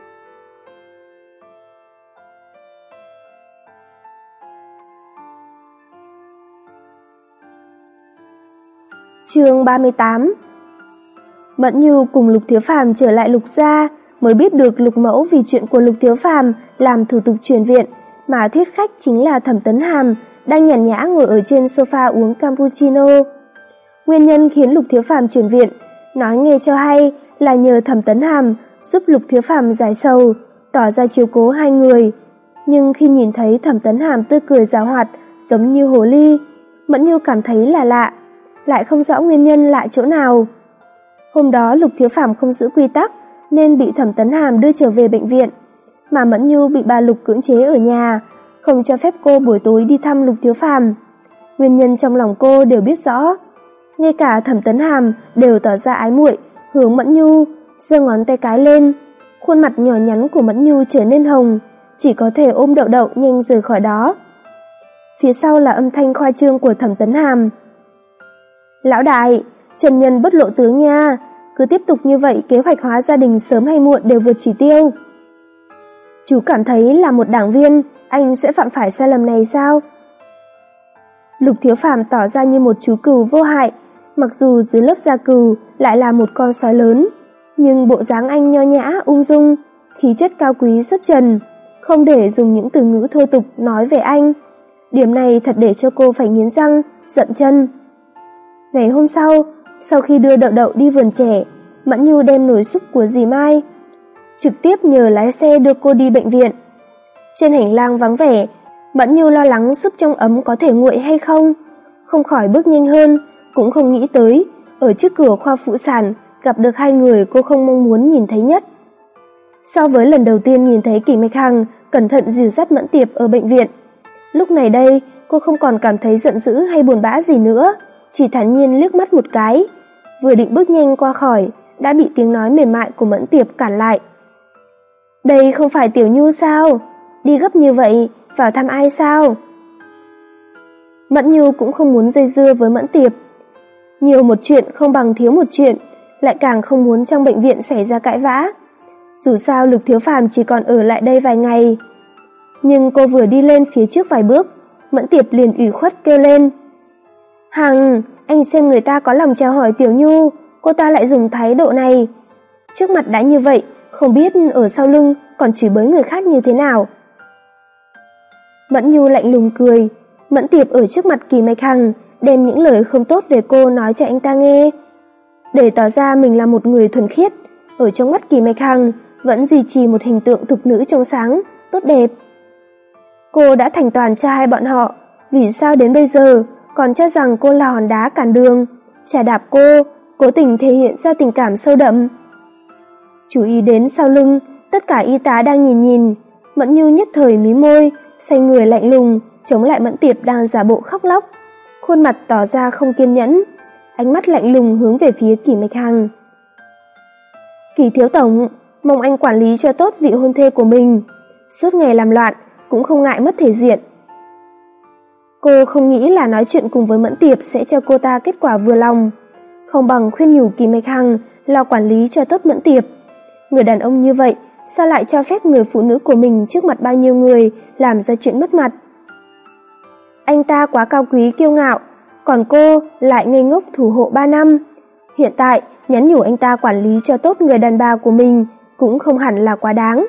Chương ba mươi tám. Mẫn Nhu cùng Lục Thiếu Phàm trở lại Lục gia, mới biết được Lục mẫu vì chuyện của Lục Thiếu Phàm làm thủ tục chuyển viện, mà thuyết khách chính là Thẩm Tấn Hàm, đang nhàn nhã ngồi ở trên sofa uống cappuccino. Nguyên nhân khiến Lục Thiếu Phàm chuyển viện, nói nghe cho hay là nhờ Thẩm Tấn Hàm giúp Lục Thiếu Phàm giải sầu, tỏ ra chiếu cố hai người. Nhưng khi nhìn thấy Thẩm Tấn Hàm tươi cười giảo hoạt giống như hồ ly, Mẫn Nhu cảm thấy là lạ, lại không rõ nguyên nhân lạ chỗ nào. Hôm đó Lục Thiếu Phàm không giữ quy tắc nên bị Thẩm Tấn Hàm đưa trở về bệnh viện, mà Mẫn Nhu bị bà Lục cưỡng chế ở nhà, không cho phép cô buổi tối đi thăm Lục Thiếu Phàm. Nguyên nhân trong lòng cô đều biết rõ. Ngay cả Thẩm Tấn Hàm đều tỏ ra ái muội hướng Mẫn Nhu, giơ ngón tay cái lên. Khuôn mặt nhỏ nhắn của Mẫn Nhu trở nên hồng, chỉ có thể ôm Đậu Đậu nhanh rời khỏi đó. phía sau là âm thanh khoa trương của Thẩm Tấn Hàm. Lão đại, trần nhân bất lộ tướng nha, cứ tiếp tục như vậy kế hoạch hóa gia đình sớm hay muộn đều vượt chỉ tiêu. Chú cảm thấy là một đảng viên, anh sẽ phạm phải sai lầm này sao? Lục Thiếu Phàm tỏ ra như một chú cừu vô hại, mặc dù dưới lớp da cừu lại là một con sói lớn, nhưng bộ dáng anh nho nhã, ung dung, khí chất cao quý xuất trần, không để dùng những từ ngữ thô tục nói về anh. Điểm này thật để cho cô phải nghiến răng, giận chân. Ngày hôm sau, sau khi đưa Đậu Đậu đi vườn trẻ, Mẫn Nhu đem nồi súp của dì Mai trực tiếp nhờ lái xe đưa cô đi bệnh viện. Trên hành lang vắng vẻ, Mẫn Nhu lo lắng súp trong ấm có thể nguội hay không, không khỏi bước nhanh hơn, cũng không nghĩ tới ở trước cửa khoa phụ sản gặp được hai người cô không mong muốn nhìn thấy nhất. So với lần đầu tiên nhìn thấy Kỷ Mạch Hằng cẩn thận dìu dắt Mẫn Tiệp ở bệnh viện, lúc này đây cô không còn cảm thấy giận dữ hay buồn bã gì nữa, chỉ thản nhiên liếc mắt một cái, vừa định bước nhanh qua khỏi đã bị tiếng nói mềm mại của Mẫn Tiệp cản lại. Đây không phải Tiểu Nhu sao? Đi gấp như vậy, vào thăm ai sao? Mẫn Nhu cũng không muốn dây dưa với Mẫn Tiệp. Nhiều một chuyện không bằng thiếu một chuyện, lại càng không muốn trong bệnh viện xảy ra cãi vã. Dù sao Lục Thiếu Phàm chỉ còn ở lại đây vài ngày. Nhưng cô vừa đi lên phía trước vài bước, Mẫn Tiệp liền ủy khuất kêu lên. Hằng, anh xem người ta có lòng chào hỏi Tiểu Nhu, cô ta lại dùng thái độ này. Trước mặt đã như vậy, không biết ở sau lưng còn chửi bới người khác như thế nào. Mẫn Nhu lạnh lùng cười, Mẫn Tiệp ở trước mặt Kỷ Mạch Hằng đem những lời không tốt về cô nói cho anh ta nghe. Để tỏ ra mình là một người thuần khiết, ở trong mắt Kỷ Mạch Hằng vẫn duy trì một hình tượng thục nữ trong sáng, tốt đẹp. Cô đã thành toàn cho hai bọn họ, vì sao đến bây giờ còn cho rằng cô là hòn đá cản đường, chà đạp cô, cố tình thể hiện ra tình cảm sâu đậm. Chú ý đến sau lưng, tất cả y tá đang nhìn nhìn, Mẫn Nhu nhất thời mí môi, xoay người lạnh lùng, chống lại Mẫn Tiệp đang giả bộ khóc lóc, khuôn mặt tỏ ra không kiên nhẫn, ánh mắt lạnh lùng hướng về phía Kỷ Mạch Hằng. Kỷ thiếu tổng, mong anh quản lý cho tốt vị hôn thê của mình, suốt ngày làm loạn, cũng không ngại mất thể diện. Cô không nghĩ là nói chuyện cùng với Mẫn Tiệp sẽ cho cô ta kết quả vừa lòng, không bằng khuyên nhủ Kỷ Mạch Hằng lo quản lý cho tốt Mẫn Tiệp. Người đàn ông như vậy, sao lại cho phép người phụ nữ của mình trước mặt bao nhiêu người làm ra chuyện mất mặt? Anh ta quá cao quý kiêu ngạo, còn cô lại ngây ngốc thủ hộ ba năm. Hiện tại, nhắn nhủ anh ta quản lý cho tốt người đàn bà của mình cũng không hẳn là quá đáng.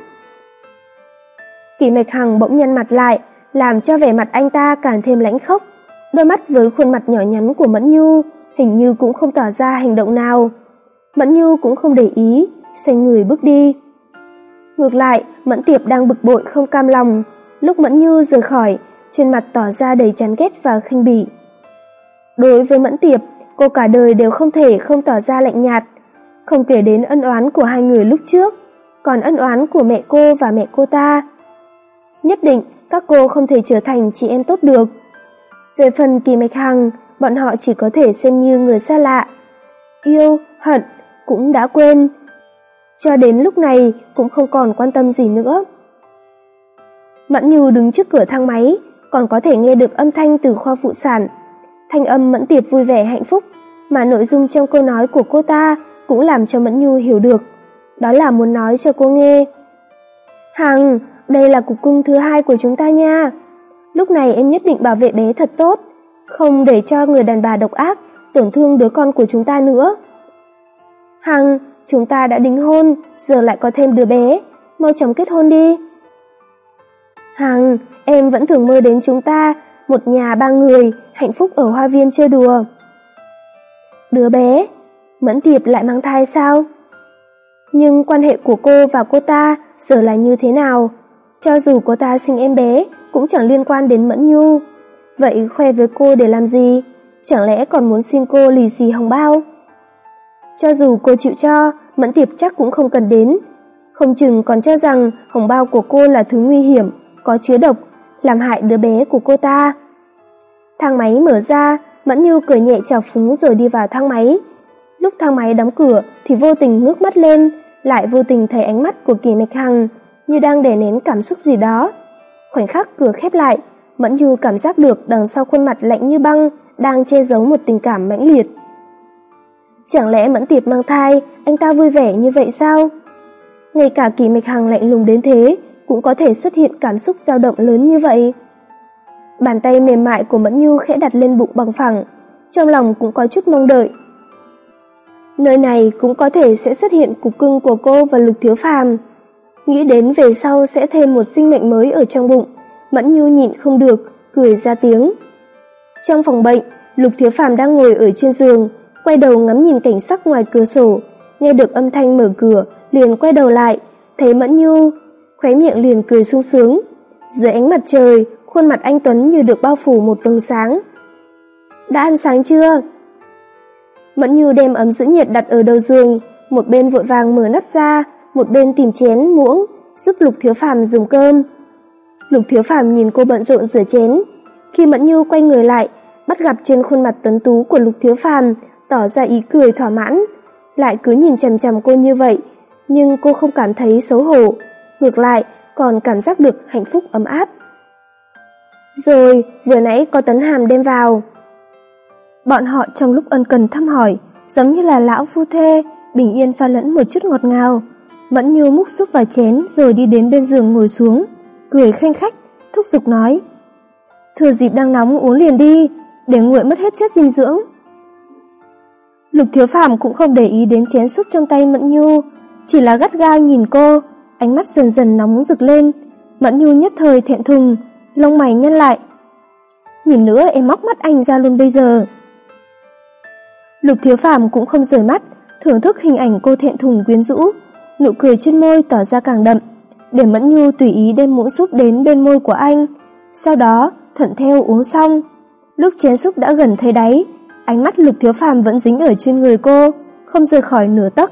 Kỷ Mạch Hằng bỗng nhăn mặt lại, làm cho vẻ mặt anh ta càng thêm lãnh khốc. Đôi mắt với khuôn mặt nhỏ nhắn của Mẫn Nhu hình như cũng không tỏ ra hành động nào. Mẫn Nhu cũng không để ý, xoay người bước đi. Ngược lại, Mẫn Tiệp đang bực bội không cam lòng, lúc Mẫn Nhu rời khỏi, trên mặt tỏ ra đầy chán ghét và khinh bỉ. Đối với Mẫn Tiệp, cô cả đời đều không thể không tỏ ra lạnh nhạt, không kể đến ân oán của hai người lúc trước, còn ân oán của mẹ cô và mẹ cô ta. Nhất định các cô không thể trở thành chị em tốt được. Về phần Kỷ Mạch Hằng, bọn họ chỉ có thể xem như người xa lạ. Yêu, hận, cũng đã quên. Cho đến lúc này cũng không còn quan tâm gì nữa. Mẫn Nhu đứng trước cửa thang máy, còn có thể nghe được âm thanh từ khoa phụ sản. Thanh âm Mẫn Tiệp vui vẻ hạnh phúc, mà nội dung trong câu nói của cô ta cũng làm cho Mẫn Nhu hiểu được. Đó là muốn nói cho cô nghe. Hằng, đây là cục cưng thứ hai của chúng ta nha. Lúc này em nhất định bảo vệ bé thật tốt, không để cho người đàn bà độc ác tổn thương đứa con của chúng ta nữa. Hằng, chúng ta đã đính hôn, giờ lại có thêm đứa bé, mau chóng kết hôn đi. Hằng, em vẫn thường mơ đến chúng ta, một nhà ba người, hạnh phúc ở hoa viên chơi đùa. Đứa bé? Mẫn Tiệp lại mang thai sao? Nhưng quan hệ của cô và cô ta giờ là như thế nào? Cho dù cô ta sinh em bé, cũng chẳng liên quan đến Mẫn Nhu. Vậy khoe với cô để làm gì? Chẳng lẽ còn muốn xin cô lì xì hồng bao? Cho dù cô chịu cho, Mẫn Tiệp chắc cũng không cần đến. Không chừng còn cho rằng hồng bao của cô là thứ nguy hiểm, có chứa độc, làm hại đứa bé của cô ta. Thang máy mở ra, Mẫn Nhu cười nhẹ chào phúng rồi đi vào thang máy. Lúc thang máy đóng cửa thì vô tình ngước mắt lên, lại vô tình thấy ánh mắt của Kỷ Mạch Hằng như đang đè nén cảm xúc gì đó. Khoảnh khắc cửa khép lại, Mẫn Nhu cảm giác được đằng sau khuôn mặt lạnh như băng đang che giấu một tình cảm mãnh liệt. Chẳng lẽ Mẫn Tiệp mang thai, anh ta vui vẻ như vậy sao? Ngay cả Kỳ Mạch Hằng lạnh lùng đến thế cũng có thể xuất hiện cảm xúc dao động lớn như vậy. Bàn tay mềm mại của Mẫn Nhu khẽ đặt lên bụng bằng phẳng, trong lòng cũng có chút mong đợi. Nơi này cũng có thể sẽ xuất hiện cục cưng của cô và Lục Thiếu Phàm. Nghĩ đến về sau sẽ thêm một sinh mệnh mới ở trong bụng, Mẫn Nhu nhịn không được, cười ra tiếng. Trong phòng bệnh, Lục Thiếu Phàm đang ngồi ở trên giường, quay đầu ngắm nhìn cảnh sắc ngoài cửa sổ, nghe được âm thanh mở cửa, liền quay đầu lại, thấy Mẫn Nhu, khóe miệng liền cười sung sướng. Dưới ánh mặt trời, khuôn mặt anh tuấn như được bao phủ một vầng sáng. Đã ăn sáng chưa? Mẫn Nhu đem ấm giữ nhiệt đặt ở đầu giường, một bên vội vàng mở nắp ra, một bên tìm chén, muỗng, giúp Lục Thiếu Phàm dùng cơm. Lục Thiếu Phàm nhìn cô bận rộn rửa chén. Khi Mẫn Nhu quay người lại, bắt gặp trên khuôn mặt tuấn tú của Lục Thiếu Phàm tỏ ra ý cười thỏa mãn, lại cứ nhìn chằm chằm cô như vậy, nhưng cô không cảm thấy xấu hổ, ngược lại còn cảm giác được hạnh phúc ấm áp. Rồi, vừa nãy có Tấn Hàm đem vào. Bọn họ trong lúc ân cần thăm hỏi, giống như là lão phu thê, bình yên pha lẫn một chút ngọt ngào. Mẫn Nhu múc súp vào chén rồi đi đến bên giường ngồi xuống, cười khanh khách, thúc giục nói: "Thừa dịp đang nóng uống liền đi, để nguội mất hết chất dinh dưỡng." Lục Thiếu Phàm cũng không để ý đến chén súp trong tay Mẫn Nhu, chỉ là gắt gao nhìn cô, ánh mắt dần dần nóng rực lên. Mẫn Nhu nhất thời thẹn thùng, lông mày nhăn lại. "Nhìn nữa em móc mắt anh ra luôn bây giờ." Lục Thiếu Phàm cũng không rời mắt, thưởng thức hình ảnh cô thẹn thùng quyến rũ, nụ cười trên môi tỏ ra càng đậm, để Mẫn Nhu tùy ý đem muỗng súp đến bên môi của anh, sau đó thuận theo uống xong. Lúc chén súp đã gần thấy đáy, ánh mắt Lục Thiếu Phàm vẫn dính ở trên người cô, không rời khỏi nửa tấc.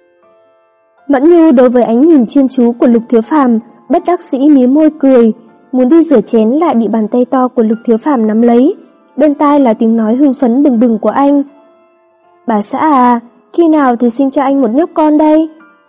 Mẫn Nhu đối với ánh nhìn chuyên chú của Lục Thiếu Phàm bất đắc dĩ mí môi cười, muốn đi rửa chén lại bị bàn tay to của Lục Thiếu Phàm nắm lấy, bên tai là tiếng nói hưng phấn bừng bừng của anh. "Bà xã à, khi nào thì sinh cho anh một nhóc con đây?"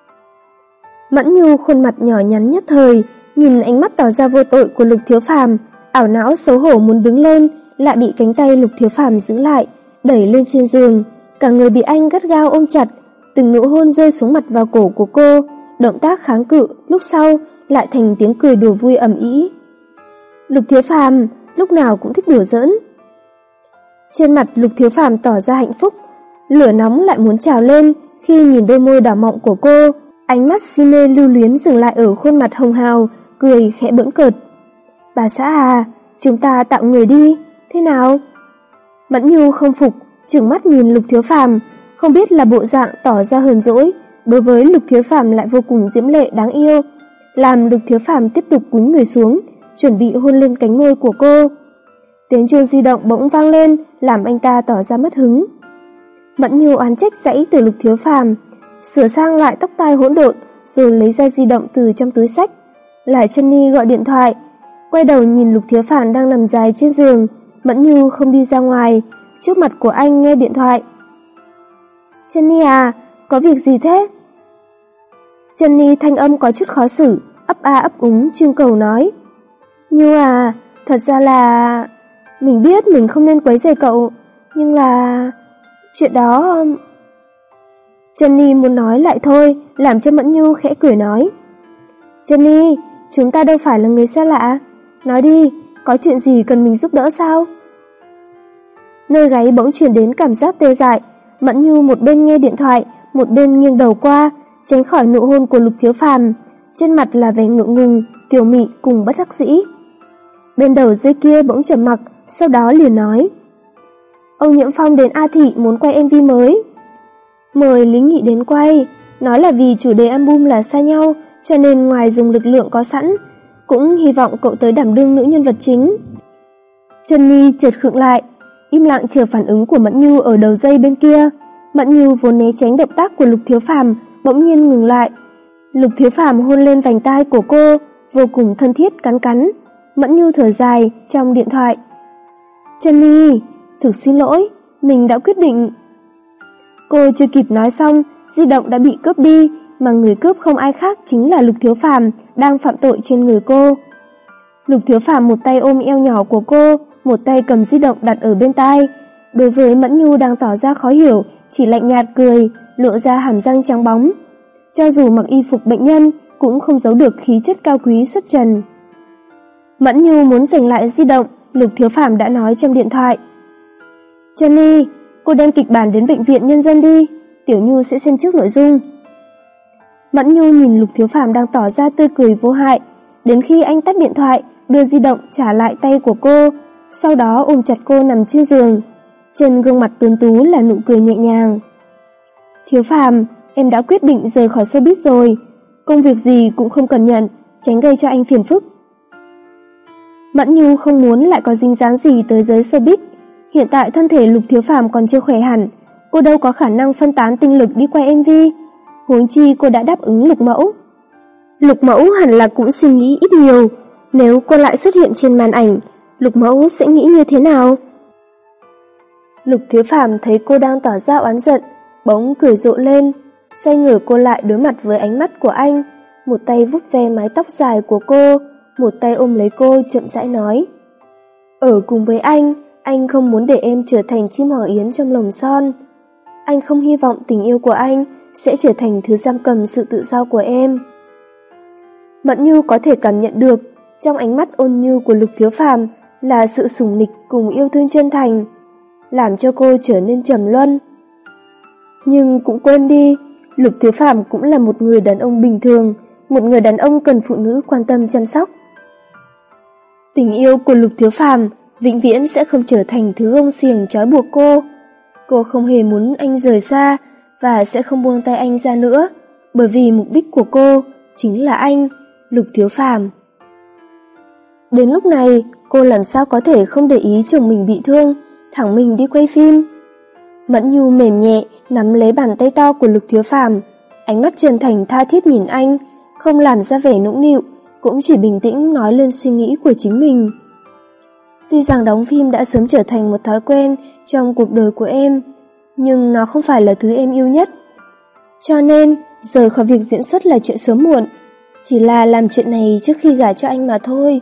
Mẫn Nhu khuôn mặt nhỏ nhắn nhất thời, nhìn ánh mắt tỏ ra vô tội của Lục Thiếu Phàm, ảo não xấu hổ muốn đứng lên, lại bị cánh tay Lục Thiếu Phàm giữ lại, đẩy lên trên giường, cả người bị anh gắt gao ôm chặt, từng nụ hôn rơi xuống mặt vào cổ của cô, động tác kháng cự, lúc sau lại thành tiếng cười đùa vui ầm ĩ. Lục Thiếu Phàm lúc nào cũng thích đùa giỡn. Trên mặt Lục Thiếu Phàm tỏ ra hạnh phúc, lửa nóng lại muốn trào lên khi nhìn đôi môi đỏ mọng của cô, ánh mắt si mê lưu luyến dừng lại ở khuôn mặt hồng hào, cười khẽ bỡn cợt. "Bà xã à, chúng ta tạo người đi, thế nào?" Mẫn Nhu không phục, trừng mắt nhìn Lục Thiếu Phàm, không biết là bộ dạng tỏ ra hờn dỗi, đối với Lục Thiếu Phàm lại vô cùng diễm lệ đáng yêu, làm Lục Thiếu Phàm tiếp tục cúi người xuống, chuẩn bị hôn lên cánh môi của cô. Tiếng chuông di động bỗng vang lên, làm anh ta tỏ ra mất hứng. Mẫn Nhu oán trách giãy từ Lục Thiếu Phàm, sửa sang lại tóc tai hỗn độn, rồi lấy ra di động từ trong túi xách. Lại Chân Ni gọi điện thoại, quay đầu nhìn Lục Thiếu Phàm đang nằm dài trên giường. Mẫn Nhu không đi ra ngoài, trước mặt của anh nghe điện thoại. "Chân Ni à, có việc gì thế?" Chân Ni thanh âm có chút khó xử, ấp a ấp úng trưng cầu nói: "Nhu à, thật ra là... mình biết mình không nên quấy rầy cậu, nhưng là... chuyện đó..." Chân Ni muốn nói lại thôi, làm cho Mẫn Nhu khẽ cười nói: "Chân Ni, chúng ta đâu phải là người xa lạ, nói đi, có chuyện gì cần mình giúp đỡ sao?" Nơi gáy bỗng truyền đến cảm giác tê dại, Mẫn Nhu một bên nghe điện thoại, một bên nghiêng đầu qua, tránh khỏi nụ hôn của Lục Thiếu Phàm, trên mặt là vẻ ngượng ngùng, tiểu mị cùng bất đắc dĩ. Bên đầu dây kia bỗng trầm mặc, sau đó liền nói: "Ông Nhiễm Phong đến A Thị muốn quay em vê mới. Mời Lý Nghị đến quay, nói là vì chủ đề album là xa nhau, cho nên ngoài dùng lực lượng có sẵn, cũng hy vọng cậu tới đảm đương nữ nhân vật chính." Chân Nhi chợt khựng lại, im lặng chờ phản ứng của Mẫn Nhu ở đầu dây bên kia. Mẫn Nhu vốn né tránh động tác của Lục Thiếu Phàm, bỗng nhiên ngừng lại. Lục Thiếu Phàm hôn lên vành tai của cô, vô cùng thân thiết cắn cắn. Mẫn Nhu thở dài trong điện thoại: "Chân Nhi, thực xin lỗi, mình đã quyết định." Cô chưa kịp nói xong, di động đã bị cướp đi, mà người cướp không ai khác chính là Lục Thiếu Phàm đang phạm tội trên người cô. Lục Thiếu Phàm một tay ôm eo nhỏ của cô, một tay cầm di động đặt ở bên tai. Đối với Mẫn Nhu đang tỏ ra khó hiểu, chỉ lạnh nhạt cười, lộ ra hàm răng trắng bóng. Cho dù mặc y phục bệnh nhân, cũng không giấu được khí chất cao quý xuất trần. Mẫn Nhu muốn giành lại di động, Lục Thiếu Phàm đã nói trong điện thoại. Jenny, cô đem kịch bản đến bệnh viện nhân dân đi, Tiểu Nhu sẽ xem trước nội dung. Mẫn Nhu nhìn Lục Thiếu Phàm đang tỏ ra tươi cười vô hại, đến khi anh tắt điện thoại, đưa di động trả lại tay của cô, sau đó ôm chặt cô nằm trên giường. Trên gương mặt tuấn tú là nụ cười nhẹ nhàng. Thiếu Phàm, em đã quyết định rời khỏi showbiz rồi, công việc gì cũng không cần nhận, tránh gây cho anh phiền phức. Mẫn Nhu không muốn lại có dính dáng gì tới giới showbiz. Hiện tại thân thể Lục Thiếu Phàm còn chưa khỏe hẳn, cô đâu có khả năng phân tán tinh lực đi quay em vê. Huống chi cô đã đáp ứng Lục Mẫu. Lục Mẫu hẳn là cũng suy nghĩ ít nhiều, nếu cô lại xuất hiện trên màn ảnh, Lục Mẫu sẽ nghĩ như thế nào? Lục Thiếu Phàm thấy cô đang tỏ ra oán giận, bỗng cười rộ lên, xoay người cô lại đối mặt với ánh mắt của anh, một tay vuốt ve mái tóc dài của cô, một tay ôm lấy cô chậm rãi nói. Ở cùng với anh, anh không muốn để em trở thành chim hoàng yến trong lồng son. Anh không hy vọng tình yêu của anh sẽ trở thành thứ giam cầm sự tự do của em. Mẫn Nhu có thể cảm nhận được trong ánh mắt ôn nhu của Lục Thiếu Phàm là sự sủng nịch cùng yêu thương chân thành, làm cho cô trở nên trầm luân. Nhưng cũng quên đi, Lục Thiếu Phàm cũng là một người đàn ông bình thường, một người đàn ông cần phụ nữ quan tâm chăm sóc. Tình yêu của Lục Thiếu Phàm vĩnh viễn sẽ không trở thành thứ gông xiềng trói buộc cô. Cô không hề muốn anh rời xa và sẽ không buông tay anh ra nữa, bởi vì mục đích của cô chính là anh, Lục Thiếu Phàm. Đến lúc này, cô làm sao có thể không để ý chồng mình bị thương, thẳng mình đi quay phim. Mẫn Nhu mềm nhẹ nắm lấy bàn tay to của Lục Thiếu Phàm, ánh mắt chân thành tha thiết nhìn anh, không làm ra vẻ nũng nịu, cũng chỉ bình tĩnh nói lên suy nghĩ của chính mình. Tuy rằng đóng phim đã sớm trở thành một thói quen trong cuộc đời của em, nhưng nó không phải là thứ em yêu nhất. Cho nên, rời khỏi việc diễn xuất là chuyện sớm muộn, chỉ là làm chuyện này trước khi gả cho anh mà thôi.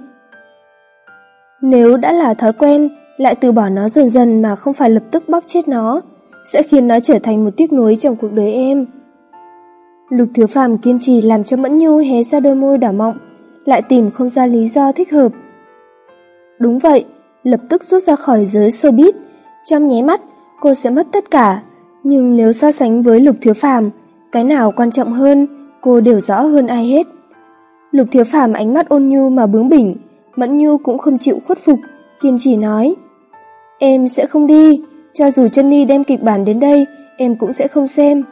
Nếu đã là thói quen, lại từ bỏ nó dần dần mà không phải lập tức bóp chết nó, sẽ khiến nó trở thành một tiếc nuối trong cuộc đời em. Lục Thiếu Phàm kiên trì làm cho Mẫn Nhu hé ra đôi môi đỏ mọng, lại tìm không ra lý do thích hợp. Đúng vậy, lập tức rút ra khỏi giới showbiz, trong nháy mắt cô sẽ mất tất cả, nhưng nếu so sánh với Lục Thiếu Phàm, cái nào quan trọng hơn, cô đều rõ hơn ai hết. Lục Thiếu Phàm ánh mắt ôn nhu mà bướng bỉnh, Mẫn Nhu cũng không chịu khuất phục, kiên trì nói: "Em sẽ không đi, cho dù Jenny đem kịch bản đến đây, em cũng sẽ không xem."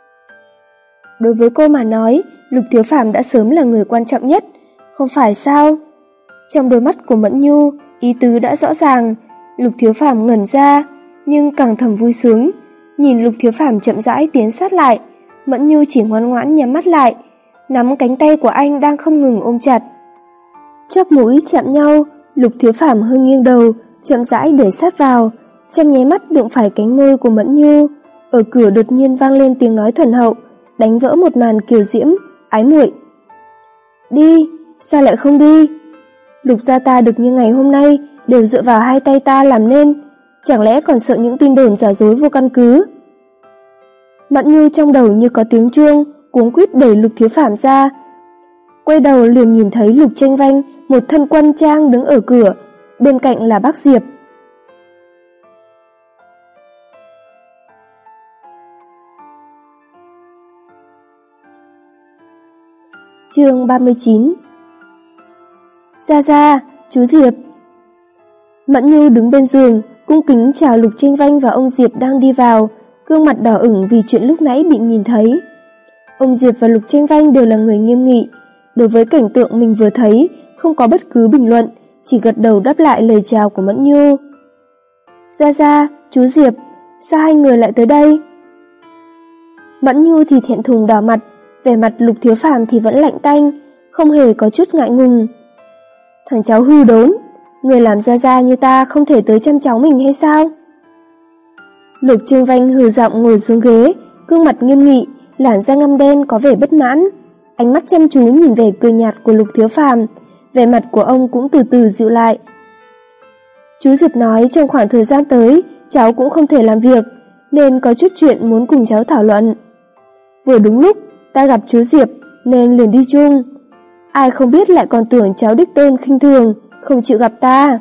Đối với cô mà nói, Lục Thiếu Phàm đã sớm là người quan trọng nhất, không phải sao? Trong đôi mắt của Mẫn Nhu, ý tứ đã rõ ràng. Lục Thiếu Phàm ngẩn ra, nhưng càng thầm vui sướng. Nhìn Lục Thiếu Phàm chậm rãi tiến sát lại, Mẫn Nhu chỉ ngoan ngoãn nhắm mắt lại, nắm cánh tay của anh đang không ngừng ôm chặt. Chóp mũi chạm nhau, Lục Thiếu Phàm hơi nghiêng đầu, chậm rãi để sát vào, trong nháy mắt đụng phải cánh môi của Mẫn Nhu. Ở cửa đột nhiên vang lên tiếng nói thuần hậu, đánh vỡ một màn kiều diễm, ái muội. "Đi, sao lại không đi? Lục gia ta được như ngày hôm nay đều dựa vào hai tay ta làm nên, chẳng lẽ còn sợ những tin đồn giả dối vô căn cứ?" Mẫn Nhu trong đầu như có tiếng chuông, cuống quýt đẩy Lục Thiếu Phàm ra. Quay đầu liền nhìn thấy Lục Tranh Vanh, một thân quân trang đứng ở cửa, bên cạnh là bác Diệp. Chương ba mươi chín. Ra ra, chú Diệp. Mẫn Nhu đứng bên giường, cung kính chào Lục Tranh Vanh và ông Diệp đang đi vào, gương mặt đỏ ửng vì chuyện lúc nãy bị nhìn thấy. Ông Diệp và Lục Tranh Vanh đều là người nghiêm nghị, đối với cảnh tượng mình vừa thấy không có bất cứ bình luận, chỉ gật đầu đáp lại lời chào của Mẫn Nhu. Ra ra, chú Diệp, sao hai người lại tới đây? Mẫn Nhu thì thẹn thùng đỏ mặt, vẻ mặt Lục Thiếu Phàm thì vẫn lạnh tanh, không hề có chút ngại ngùng. Thằng cháu hư đốn, người làm ra ra như ta không thể tới chăm cháu mình hay sao? Lục Tranh Vanh hừ giọng ngồi xuống ghế, gương mặt nghiêm nghị, làn da ngăm đen có vẻ bất mãn, ánh mắt chăm chú nhìn về cười nhạt của Lục Thiếu Phàm, vẻ mặt của ông cũng từ từ dịu lại. Chú Diệp nói trong khoảng thời gian tới, cháu cũng không thể làm việc, nên có chút chuyện muốn cùng cháu thảo luận. Vừa đúng lúc, ta gặp chú Diệp, nên liền đi chung. Ai không biết lại còn tưởng cháu đích tôn khinh thường, không chịu gặp ta.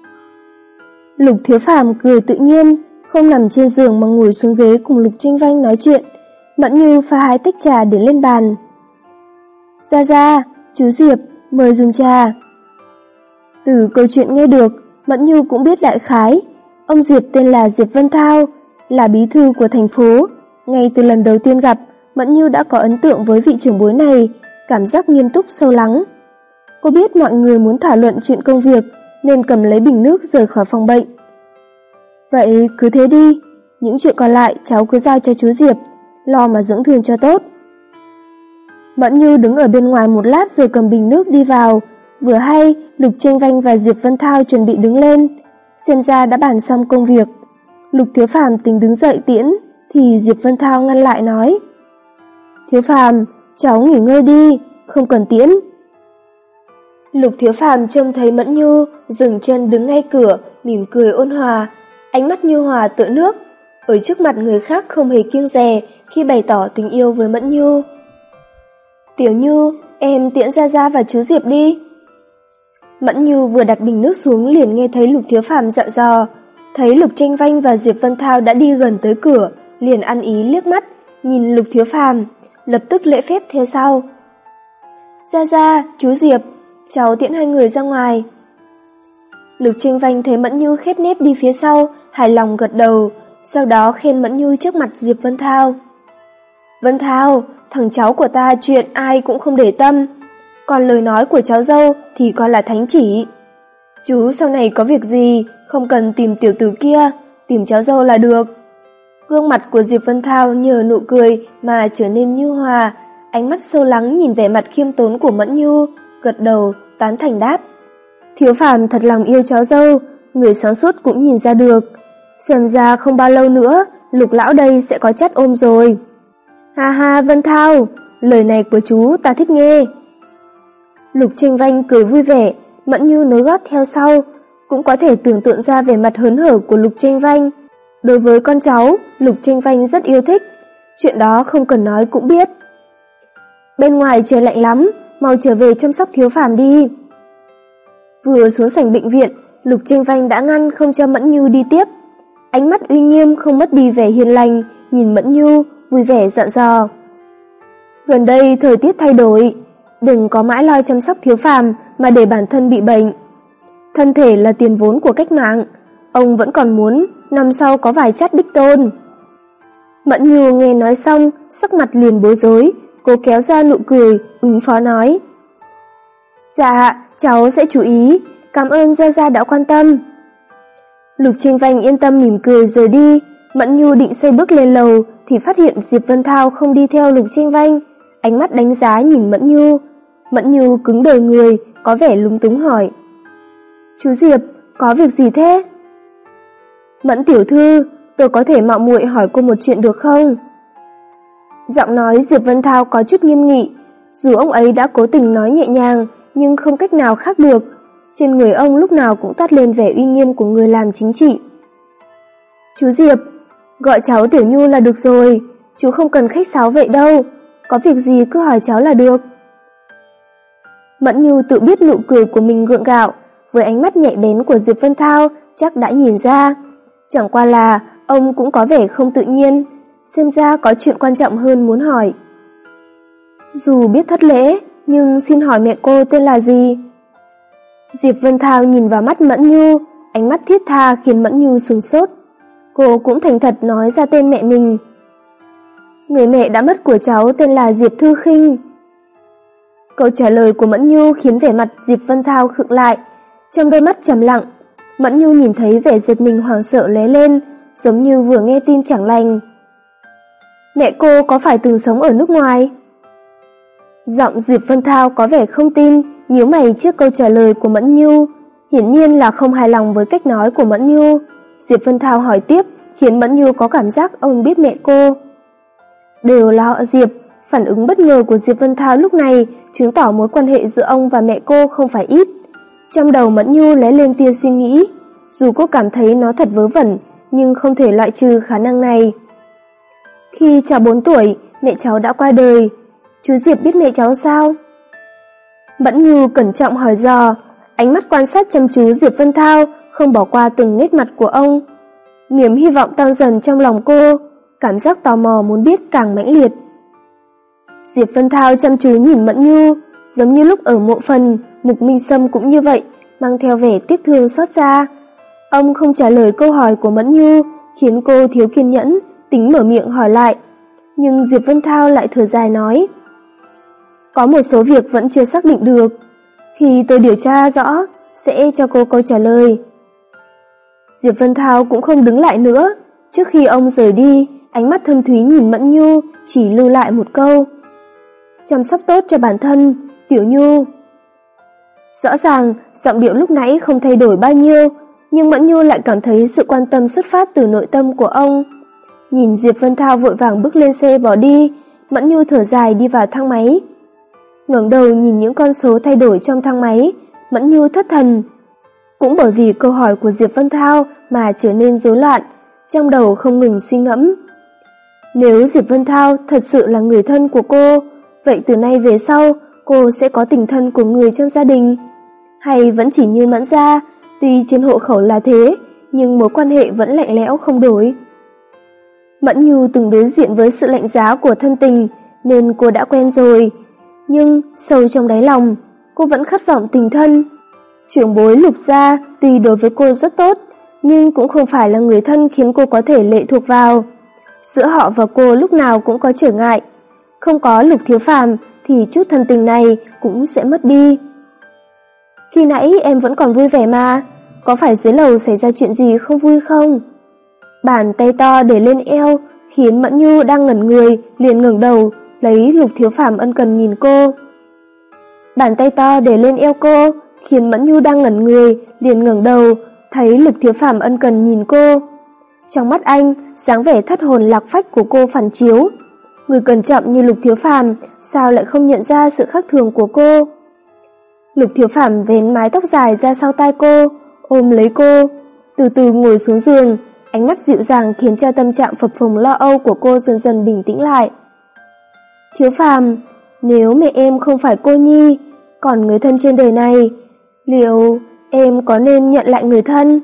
Lục Thiếu Phàm cười tự nhiên, không nằm trên giường mà ngồi xuống ghế cùng Lục Tranh Vanh nói chuyện. Mẫn Như pha hai tách trà để lên bàn. Ra ra, chú Diệp, mời dùng trà. Từ câu chuyện nghe được, Mẫn Như cũng biết đại khái. Ông Diệp tên là Diệp Vân Thao, là bí thư của thành phố. Ngay từ lần đầu tiên gặp, Mẫn Như đã có ấn tượng với vị trưởng bối này, cảm giác nghiêm túc sâu lắng. Cô biết mọi người muốn thảo luận chuyện công việc, nên cầm lấy bình nước rời khỏi phòng bệnh. Vậy cứ thế đi, những chuyện còn lại cháu cứ giao cho chú Diệp, lo mà dưỡng thương cho tốt. Mẫn Như đứng ở bên ngoài một lát rồi cầm bình nước đi vào. Vừa hay Lục Tranh Vanh và Diệp Vân Thao chuẩn bị đứng lên, xem ra đã bàn xong công việc. Lục Thiếu Phàm tính đứng dậy tiễn, thì Diệp Vân Thao ngăn lại nói: Thiếu Phàm, cháu nghỉ ngơi đi, không cần tiễn. Lục Thiếu Phàm trông thấy Mẫn Như dừng chân đứng ngay cửa, mỉm cười ôn hòa, ánh mắt nhu hòa tựa nước, ở trước mặt người khác không hề kiêng dè khi bày tỏ tình yêu với Mẫn Như. Tiểu Như, em tiễn Gia Gia và chú Diệp đi. Mẫn Như vừa đặt bình nước xuống liền nghe thấy Lục Thiếu Phàm dặn dò, thấy Lục Tranh Vanh và Diệp Vân Thao đã đi gần tới cửa, liền ăn ý liếc mắt nhìn Lục Thiếu Phàm, lập tức lễ phép theo sau. Gia Gia, chú Diệp, cháu tiễn hai người ra ngoài. Lục Tranh Vanh thấy Mẫn Như khép nép đi phía sau, hài lòng gật đầu, sau đó khen Mẫn Như trước mặt Diệp Vân Thao. Vân Thao, thằng cháu của ta chuyện ai cũng không để tâm, còn lời nói của cháu dâu thì coi là thánh chỉ. Chú sau này có việc gì, không cần tìm tiểu tử kia, tìm cháu dâu là được. Gương mặt của Diệp Vân Thao nhờ nụ cười mà trở nên nhu hòa, ánh mắt sâu lắng nhìn vẻ mặt khiêm tốn của Mẫn Như, gật đầu, tán thành đáp. Thiếu Phàm thật lòng yêu cháu dâu, người sáng suốt cũng nhìn ra được. Xem ra không bao lâu nữa, Lục lão đây sẽ có chắt ôm rồi. Ha ha Vân Thao, lời này của chú ta thích nghe. Lục Tranh Vanh cười vui vẻ, Mẫn Như nối gót theo sau, cũng có thể tưởng tượng ra vẻ mặt hớn hở của Lục Tranh Vanh. Đối với con cháu, Lục Tranh Vanh rất yêu thích, chuyện đó không cần nói cũng biết. Bên ngoài trời lạnh lắm, mau trở về chăm sóc Thiếu Phàm đi. Vừa xuống sảnh bệnh viện, Lục Tranh Vanh đã ngăn không cho Mẫn Như đi tiếp. Ánh mắt uy nghiêm không mất đi vẻ hiền lành, nhìn Mẫn Như, vui vẻ dặn dò. Gần đây thời tiết thay đổi, đừng có mãi lo chăm sóc Thiếu Phàm mà để bản thân bị bệnh. Thân thể là tiền vốn của cách mạng, ông vẫn còn muốn năm sau có vài chắt đích tôn. Mẫn Như nghe nói xong, sắc mặt liền bối rối, cô kéo ra nụ cười, ứng phó nói. Dạ, cháu sẽ chú ý, cảm ơn Gia Gia đã quan tâm. Lục Tranh Vanh yên tâm mỉm cười rời đi. Mẫn Như định xoay bước lên lầu thì phát hiện Diệp Vân Thao không đi theo Lục Tranh Vanh, ánh mắt đánh giá nhìn Mẫn Như. Mẫn Như cứng đờ người, có vẻ lúng túng hỏi. Chú Diệp, có việc gì thế? Mẫn tiểu thư, tôi có thể mạo muội hỏi cô một chuyện được không? Giọng nói Diệp Vân Thao có chút nghiêm nghị, dù ông ấy đã cố tình nói nhẹ nhàng, nhưng không cách nào khác được. Trên người ông lúc nào cũng toát lên vẻ uy nghiêm của người làm chính trị. Chú Diệp, gọi cháu Tiểu Nhu là được rồi, chú không cần khách sáo vậy đâu, có việc gì cứ hỏi cháu là được. Mẫn Như tự biết nụ cười của mình gượng gạo, với ánh mắt nhạy bén của Diệp Vân Thao chắc đã nhìn ra. Chẳng qua là ông cũng có vẻ không tự nhiên, xem ra có chuyện quan trọng hơn muốn hỏi. Dù biết thất lễ, nhưng xin hỏi mẹ cô tên là gì? Diệp Vân Thao nhìn vào mắt Mẫn Như, ánh mắt thiết tha khiến Mẫn Như sửng sốt. Cô cũng thành thật nói ra tên mẹ mình. Người mẹ đã mất của cháu tên là Diệp Thư Khinh. Câu trả lời của Mẫn Như khiến vẻ mặt Diệp Vân Thao khựng lại, trong đôi mắt trầm lặng. Mẫn Như nhìn thấy vẻ giật mình hoảng sợ lóe lên, giống như vừa nghe tin chẳng lành. Mẹ cô có phải từng sống ở nước ngoài? Giọng Diệp Vân Thao có vẻ không tin, nhíu mày trước câu trả lời của Mẫn Như, hiển nhiên là không hài lòng với cách nói của Mẫn Như. Diệp Vân Thao hỏi tiếp, khiến Mẫn Như có cảm giác ông biết mẹ cô. Đều là họ Diệp, phản ứng bất ngờ của Diệp Vân Thao lúc này chứng tỏ mối quan hệ giữa ông và mẹ cô không phải ít. Trong đầu Mẫn Nhu lóe lên tia suy nghĩ, dù cô cảm thấy nó thật vớ vẩn, nhưng không thể loại trừ khả năng này. Khi cháu bốn tuổi, mẹ cháu đã qua đời. Chú Diệp biết mẹ cháu sao? Mẫn Nhu cẩn trọng hỏi dò, ánh mắt quan sát chăm chú Diệp Vân Thao, không bỏ qua từng nét mặt của ông. Niềm hy vọng tăng dần trong lòng cô, cảm giác tò mò muốn biết càng mãnh liệt. Diệp Vân Thao chăm chú nhìn Mẫn Nhu, giống như lúc ở mộ phần, Mục Minh Sâm cũng như vậy, mang theo vẻ tiếc thương xót xa. Ông không trả lời câu hỏi của Mẫn Nhu, khiến cô thiếu kiên nhẫn, tính mở miệng hỏi lại. Nhưng Diệp Vân Thao lại thở dài nói, có một số việc vẫn chưa xác định được. Khi tôi điều tra rõ, sẽ cho cô câu trả lời. Diệp Vân Thao cũng không đứng lại nữa. Trước khi ông rời đi, ánh mắt thâm thúy nhìn Mẫn Nhu, chỉ lưu lại một câu. Chăm sóc tốt cho bản thân, Tiểu Nhu. Rõ ràng, giọng điệu lúc nãy không thay đổi bao nhiêu, nhưng Mẫn Nhu lại cảm thấy sự quan tâm xuất phát từ nội tâm của ông. Nhìn Diệp Vân Thao vội vàng bước lên xe bỏ đi, Mẫn Nhu thở dài đi vào thang máy. Ngẩng đầu nhìn những con số thay đổi trong thang máy, Mẫn Nhu thất thần. Cũng bởi vì câu hỏi của Diệp Vân Thao mà trở nên rối loạn, trong đầu không ngừng suy ngẫm. Nếu Diệp Vân Thao thật sự là người thân của cô, vậy từ nay về sau cô sẽ có tình thân của người trong gia đình? Hay vẫn chỉ như Mẫn gia, tuy trên hộ khẩu là thế, nhưng mối quan hệ vẫn lạnh lẽo không đổi? Mẫn Nhu từng đối diện với sự lạnh giá của thân tình, nên cô đã quen rồi. Nhưng sâu trong đáy lòng, cô vẫn khát vọng tình thân. Trưởng bối Lục gia tuy đối với cô rất tốt, nhưng cũng không phải là người thân khiến cô có thể lệ thuộc vào. Giữa họ và cô lúc nào cũng có trở ngại. Không có Lục Thiếu Phàm thì chút thân tình này cũng sẽ mất đi. Khi nãy em vẫn còn vui vẻ mà, có phải dưới lầu xảy ra chuyện gì không vui không? Bàn tay to để lên eo khiến Mẫn Nhu đang ngẩn người liền ngẩng đầu, lấy Lục Thiếu Phàm ân cần nhìn cô. Bàn tay to để lên eo cô khiến Mẫn Nhu đang ngẩn người liền ngẩng đầu, thấy Lục Thiếu Phàm ân cần nhìn cô. Trong mắt anh, dáng vẻ thất hồn lạc phách của cô phản chiếu. Người cẩn trọng như Lục Thiếu Phàm sao lại không nhận ra sự khác thường của cô? Lục Thiếu Phàm vén mái tóc dài ra sau tai cô, ôm lấy cô, từ từ ngồi xuống giường, ánh mắt dịu dàng khiến cho tâm trạng phập phồng lo âu của cô dần dần bình tĩnh lại. Thiếu Phàm, nếu mẹ em không phải cô Nhi, còn người thân trên đời này, liệu em có nên nhận lại người thân?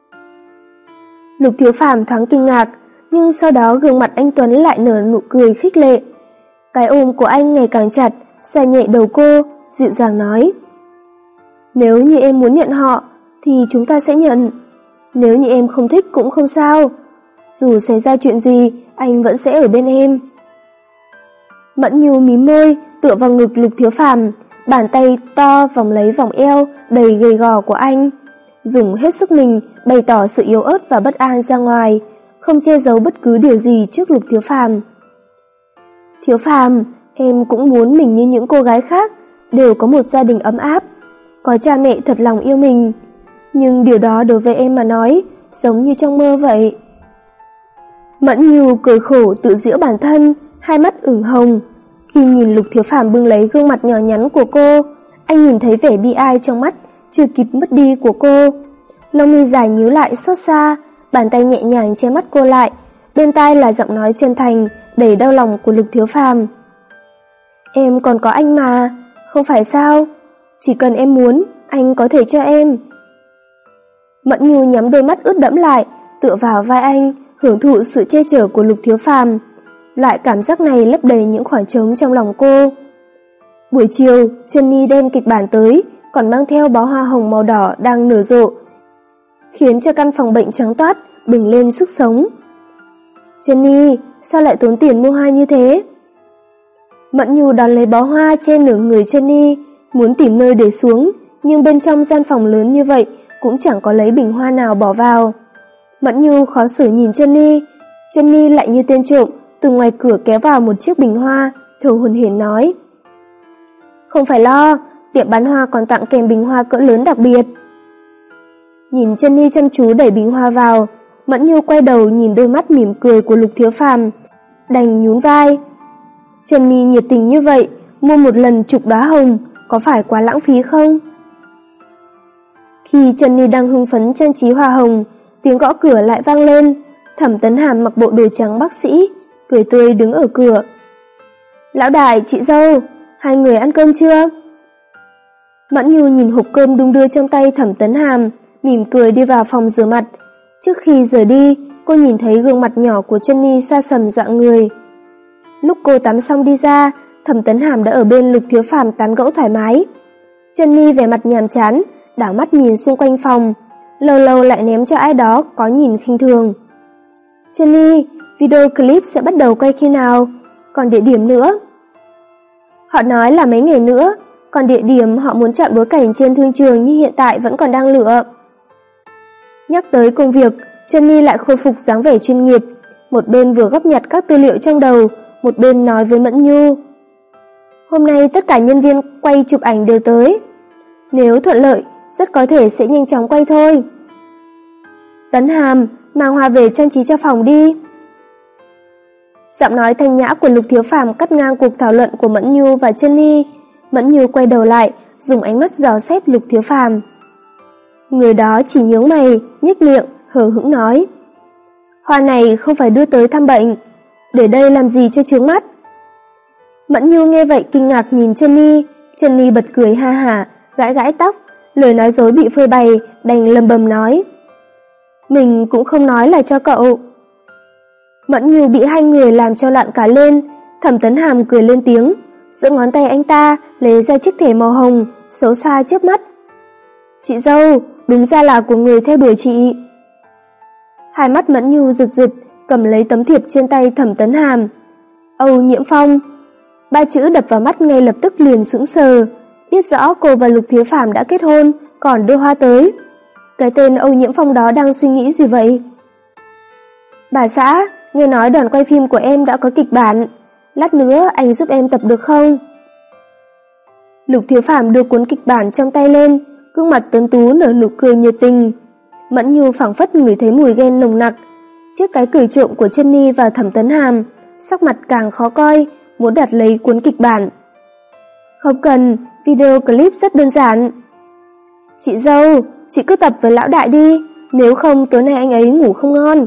Lục Thiếu Phàm thoáng kinh ngạc, nhưng sau đó gương mặt anh Tuấn lại nở nụ cười khích lệ. Cái ôm của anh ngày càng chặt, xoa nhẹ đầu cô, dịu dàng nói. Nếu như em muốn nhận họ, thì chúng ta sẽ nhận. Nếu như em không thích cũng không sao. Dù xảy ra chuyện gì, anh vẫn sẽ ở bên em. Mẫn Nhu mím môi, tựa vào ngực Lục Thiếu Phàm, bàn tay to vòng lấy vòng eo đầy gầy gò của anh, dùng hết sức mình bày tỏ sự yếu ớt và bất an ra ngoài, không che giấu bất cứ điều gì trước Lục Thiếu Phàm. Thiếu Phàm, em cũng muốn mình như những cô gái khác, đều có một gia đình ấm áp, có cha mẹ thật lòng yêu mình, nhưng điều đó đối với em mà nói, giống như trong mơ vậy. Mẫn Nhu cười khổ tự giễu bản thân, hai mắt ửng hồng. Khi nhìn Lục Thiếu Phàm bưng lấy gương mặt nhỏ nhắn của cô, anh nhìn thấy vẻ bi ai trong mắt chưa kịp mất đi của cô. Lông mi dài nhíu lại xót xa, bàn tay nhẹ nhàng che mắt cô lại, bên tai là giọng nói chân thành đầy đau lòng của Lục Thiếu Phàm. Em còn có anh mà, không phải sao? Chỉ cần em muốn, anh có thể cho em. Mẫn Nhu nhắm đôi mắt ướt đẫm lại, tựa vào vai anh, hưởng thụ sự che chở của Lục Thiếu Phàm. Loại cảm giác này lấp đầy những khoảng trống trong lòng cô. Buổi chiều, Jenny đem kịch bản tới, còn mang theo bó hoa hồng màu đỏ đang nở rộ, khiến cho căn phòng bệnh trắng toát bừng lên sức sống. Jenny, sao lại tốn tiền mua hoa như thế? Mẫn Nhu đón lấy bó hoa trên nửa người Jenny, muốn tìm nơi để xuống, nhưng bên trong gian phòng lớn như vậy cũng chẳng có lấy bình hoa nào bỏ vào. Mẫn Nhu khó xử nhìn Jenny, Jenny lại như tên trộm từ ngoài cửa kéo vào một chiếc bình hoa, thở hổn hển nói: Không phải lo, tiệm bán hoa còn tặng kèm bình hoa cỡ lớn đặc biệt. Nhìn Jenny chăm chú đẩy bình hoa vào, Mẫn Nhu quay đầu nhìn đôi mắt mỉm cười của Lục Thiếu Phàm, đành nhún vai. Jenny nhiệt tình như vậy, mua một lần chục đóa hồng, có phải quá lãng phí không? Khi Jenny đang hưng phấn trang trí hoa hồng, tiếng gõ cửa lại vang lên. Thẩm Tấn Hàm mặc bộ đồ trắng bác sĩ, cười tươi đứng ở cửa. Lão đại, chị dâu, hai người ăn cơm chưa? Mẫn Nhu nhìn hộp cơm đung đưa trong tay Thẩm Tấn Hàm, mỉm cười đi vào phòng rửa mặt. Trước khi rời đi, cô nhìn thấy gương mặt nhỏ của Jenny xa sầm dọa người. Lúc cô tắm xong đi ra, Thẩm Tấn Hàm đã ở bên Lục Thiếu Phàm tán gẫu thoải mái. Jenny vẻ mặt nhàm chán, đảo mắt nhìn xung quanh phòng, lâu lâu lại ném cho ai đó có nhìn khinh thường. Jenny, video clip sẽ bắt đầu quay khi nào? Còn địa điểm nữa? Họ nói là mấy ngày nữa, còn địa điểm họ muốn chọn bối cảnh trên thương trường như hiện tại vẫn còn đang lựa. Nhắc tới công việc, Jenny lại khôi phục dáng vẻ chuyên nghiệp, một bên vừa góp nhặt các tư liệu trong đầu, một bên nói với Mẫn Nhu. Hôm nay tất cả nhân viên quay chụp ảnh đều tới. Nếu thuận lợi, rất có thể sẽ nhanh chóng quay thôi. Tấn Hàm, mang hoa về trang trí cho phòng đi. Giọng nói thanh nhã của Lục Thiếu Phàm cắt ngang cuộc thảo luận của Mẫn Nhu và Jenny. Mẫn Nhu quay đầu lại, dùng ánh mắt dò xét Lục Thiếu Phàm. Người đó chỉ nhướng mày, nhếch miệng, hờ hững nói. Hoa này không phải đưa tới thăm bệnh, để đây làm gì cho chướng mắt. Mẫn Nhu nghe vậy kinh ngạc nhìn Jenny, Jenny bật cười ha hả, gãi gãi tóc, lời nói dối bị phơi bày, đành lầm bầm nói. Mình cũng không nói là cho cậu. Mẫn Nhu bị hai người làm cho loạn cả lên, Thẩm Tấn Hàm cười lên tiếng, giữa ngón tay anh ta lấy ra chiếc thẻ màu hồng, xấu xa chớp mắt. Chị dâu, đúng ra là của người theo đuổi chị. Hai mắt Mẫn Nhu rực rực, cầm lấy tấm thiệp trên tay Thẩm Tấn Hàm. Âu Nhiễm Phong. Ba chữ đập vào mắt ngay lập tức liền sững sờ, biết rõ cô và Lục Thiếu Phàm đã kết hôn, còn đưa hoa tới. Cái tên Âu Nhiễm Phong đó đang suy nghĩ gì vậy? Bà xã, nghe nói đoàn quay phim của em đã có kịch bản, lát nữa anh giúp em tập được không? Lục Thiếu Phàm đưa cuốn kịch bản trong tay lên, gương mặt tuấn tú nở nụ cười nhiệt tình. Mẫn Nhu phảng phất ngửi thấy mùi ghen nồng nặc. Trước cái cười trộm của Jenny và Thẩm Tấn Hàm, sắc mặt càng khó coi, muốn đoạt lấy cuốn kịch bản. Không cần, video clip rất đơn giản. Chị dâu, chị cứ tập với lão đại đi, nếu không tối nay anh ấy ngủ không ngon.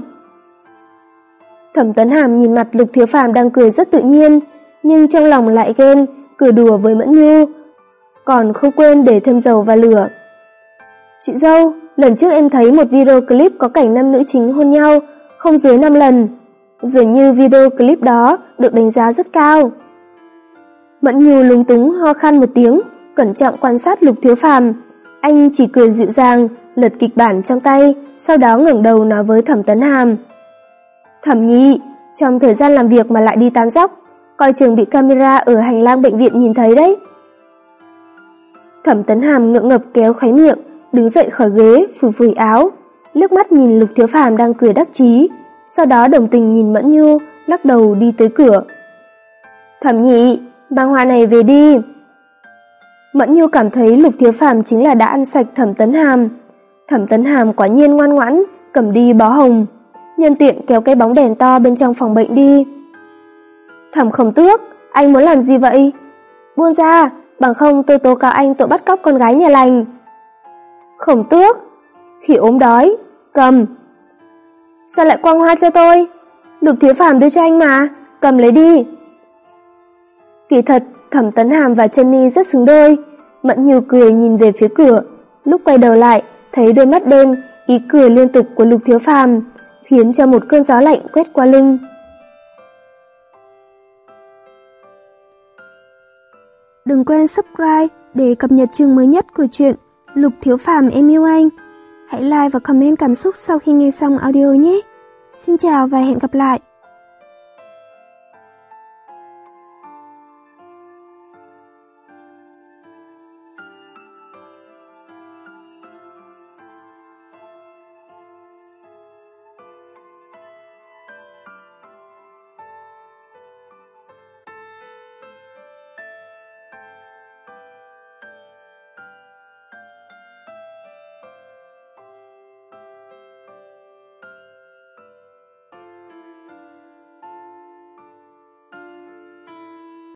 Thẩm Tấn Hàm nhìn mặt Lục Thiếu Phàm đang cười rất tự nhiên, nhưng trong lòng lại ghen, cười đùa với Mẫn Nhu, còn không quên để thêm dầu vào lửa. Chị dâu, lần trước em thấy một video clip có cảnh nam nữ chính hôn nhau, không dưới năm lần. Dường như video clip đó được đánh giá rất cao. Mẫn Nhu lúng túng ho khan một tiếng, cẩn trọng quan sát Lục Thiếu Phàm. Anh chỉ cười dịu dàng, lật kịch bản trong tay, sau đó ngẩng đầu nói với Thẩm Tấn Hàm. Thẩm Nhi, trong thời gian làm việc mà lại đi tán dóc, coi chừng bị camera ở hành lang bệnh viện nhìn thấy đấy. Thẩm Tấn Hàm ngượng ngập kéo khóe miệng, đứng dậy khỏi ghế, phủi phủi áo, liếc mắt nhìn Lục Thiếu Phàm đang cười đắc chí, sau đó đồng tình nhìn Mẫn Nhu, lắc đầu đi tới cửa. Thẩm Nhị, mang hoa này về đi. Mẫn Nhu cảm thấy Lục Thiếu Phàm chính là đã ăn sạch Thẩm Tấn Hàm. Thẩm Tấn Hàm quả nhiên ngoan ngoãn, cầm đi bó hồng, nhân tiện kéo cái bóng đèn to bên trong phòng bệnh đi. Thẩm Khổng Tước, anh muốn làm gì vậy? Buông ra, bằng không tôi tố cáo anh tội bắt cóc con gái nhà lành. Khổng Tước, khỉ ốm đói, cầm. Sao lại quăng hoa cho tôi? Lục Thiếu Phàm đưa cho anh mà, cầm lấy đi. Kỳ thật, Thẩm Tấn Hàm và Jenny rất xứng đôi. Mẫn Nhu cười nhìn về phía cửa, lúc quay đầu lại, thấy đôi mắt đen, ý cười liên tục của Lục Thiếu Phàm, khiến cho một cơn gió lạnh quét qua lưng. Đừng quên subscribe để cập nhật chương mới nhất của truyện Lục Thiếu Phàm Em Yêu Anh. Hãy like và comment cảm xúc sau khi nghe xong audio nhé. Xin chào và hẹn gặp lại.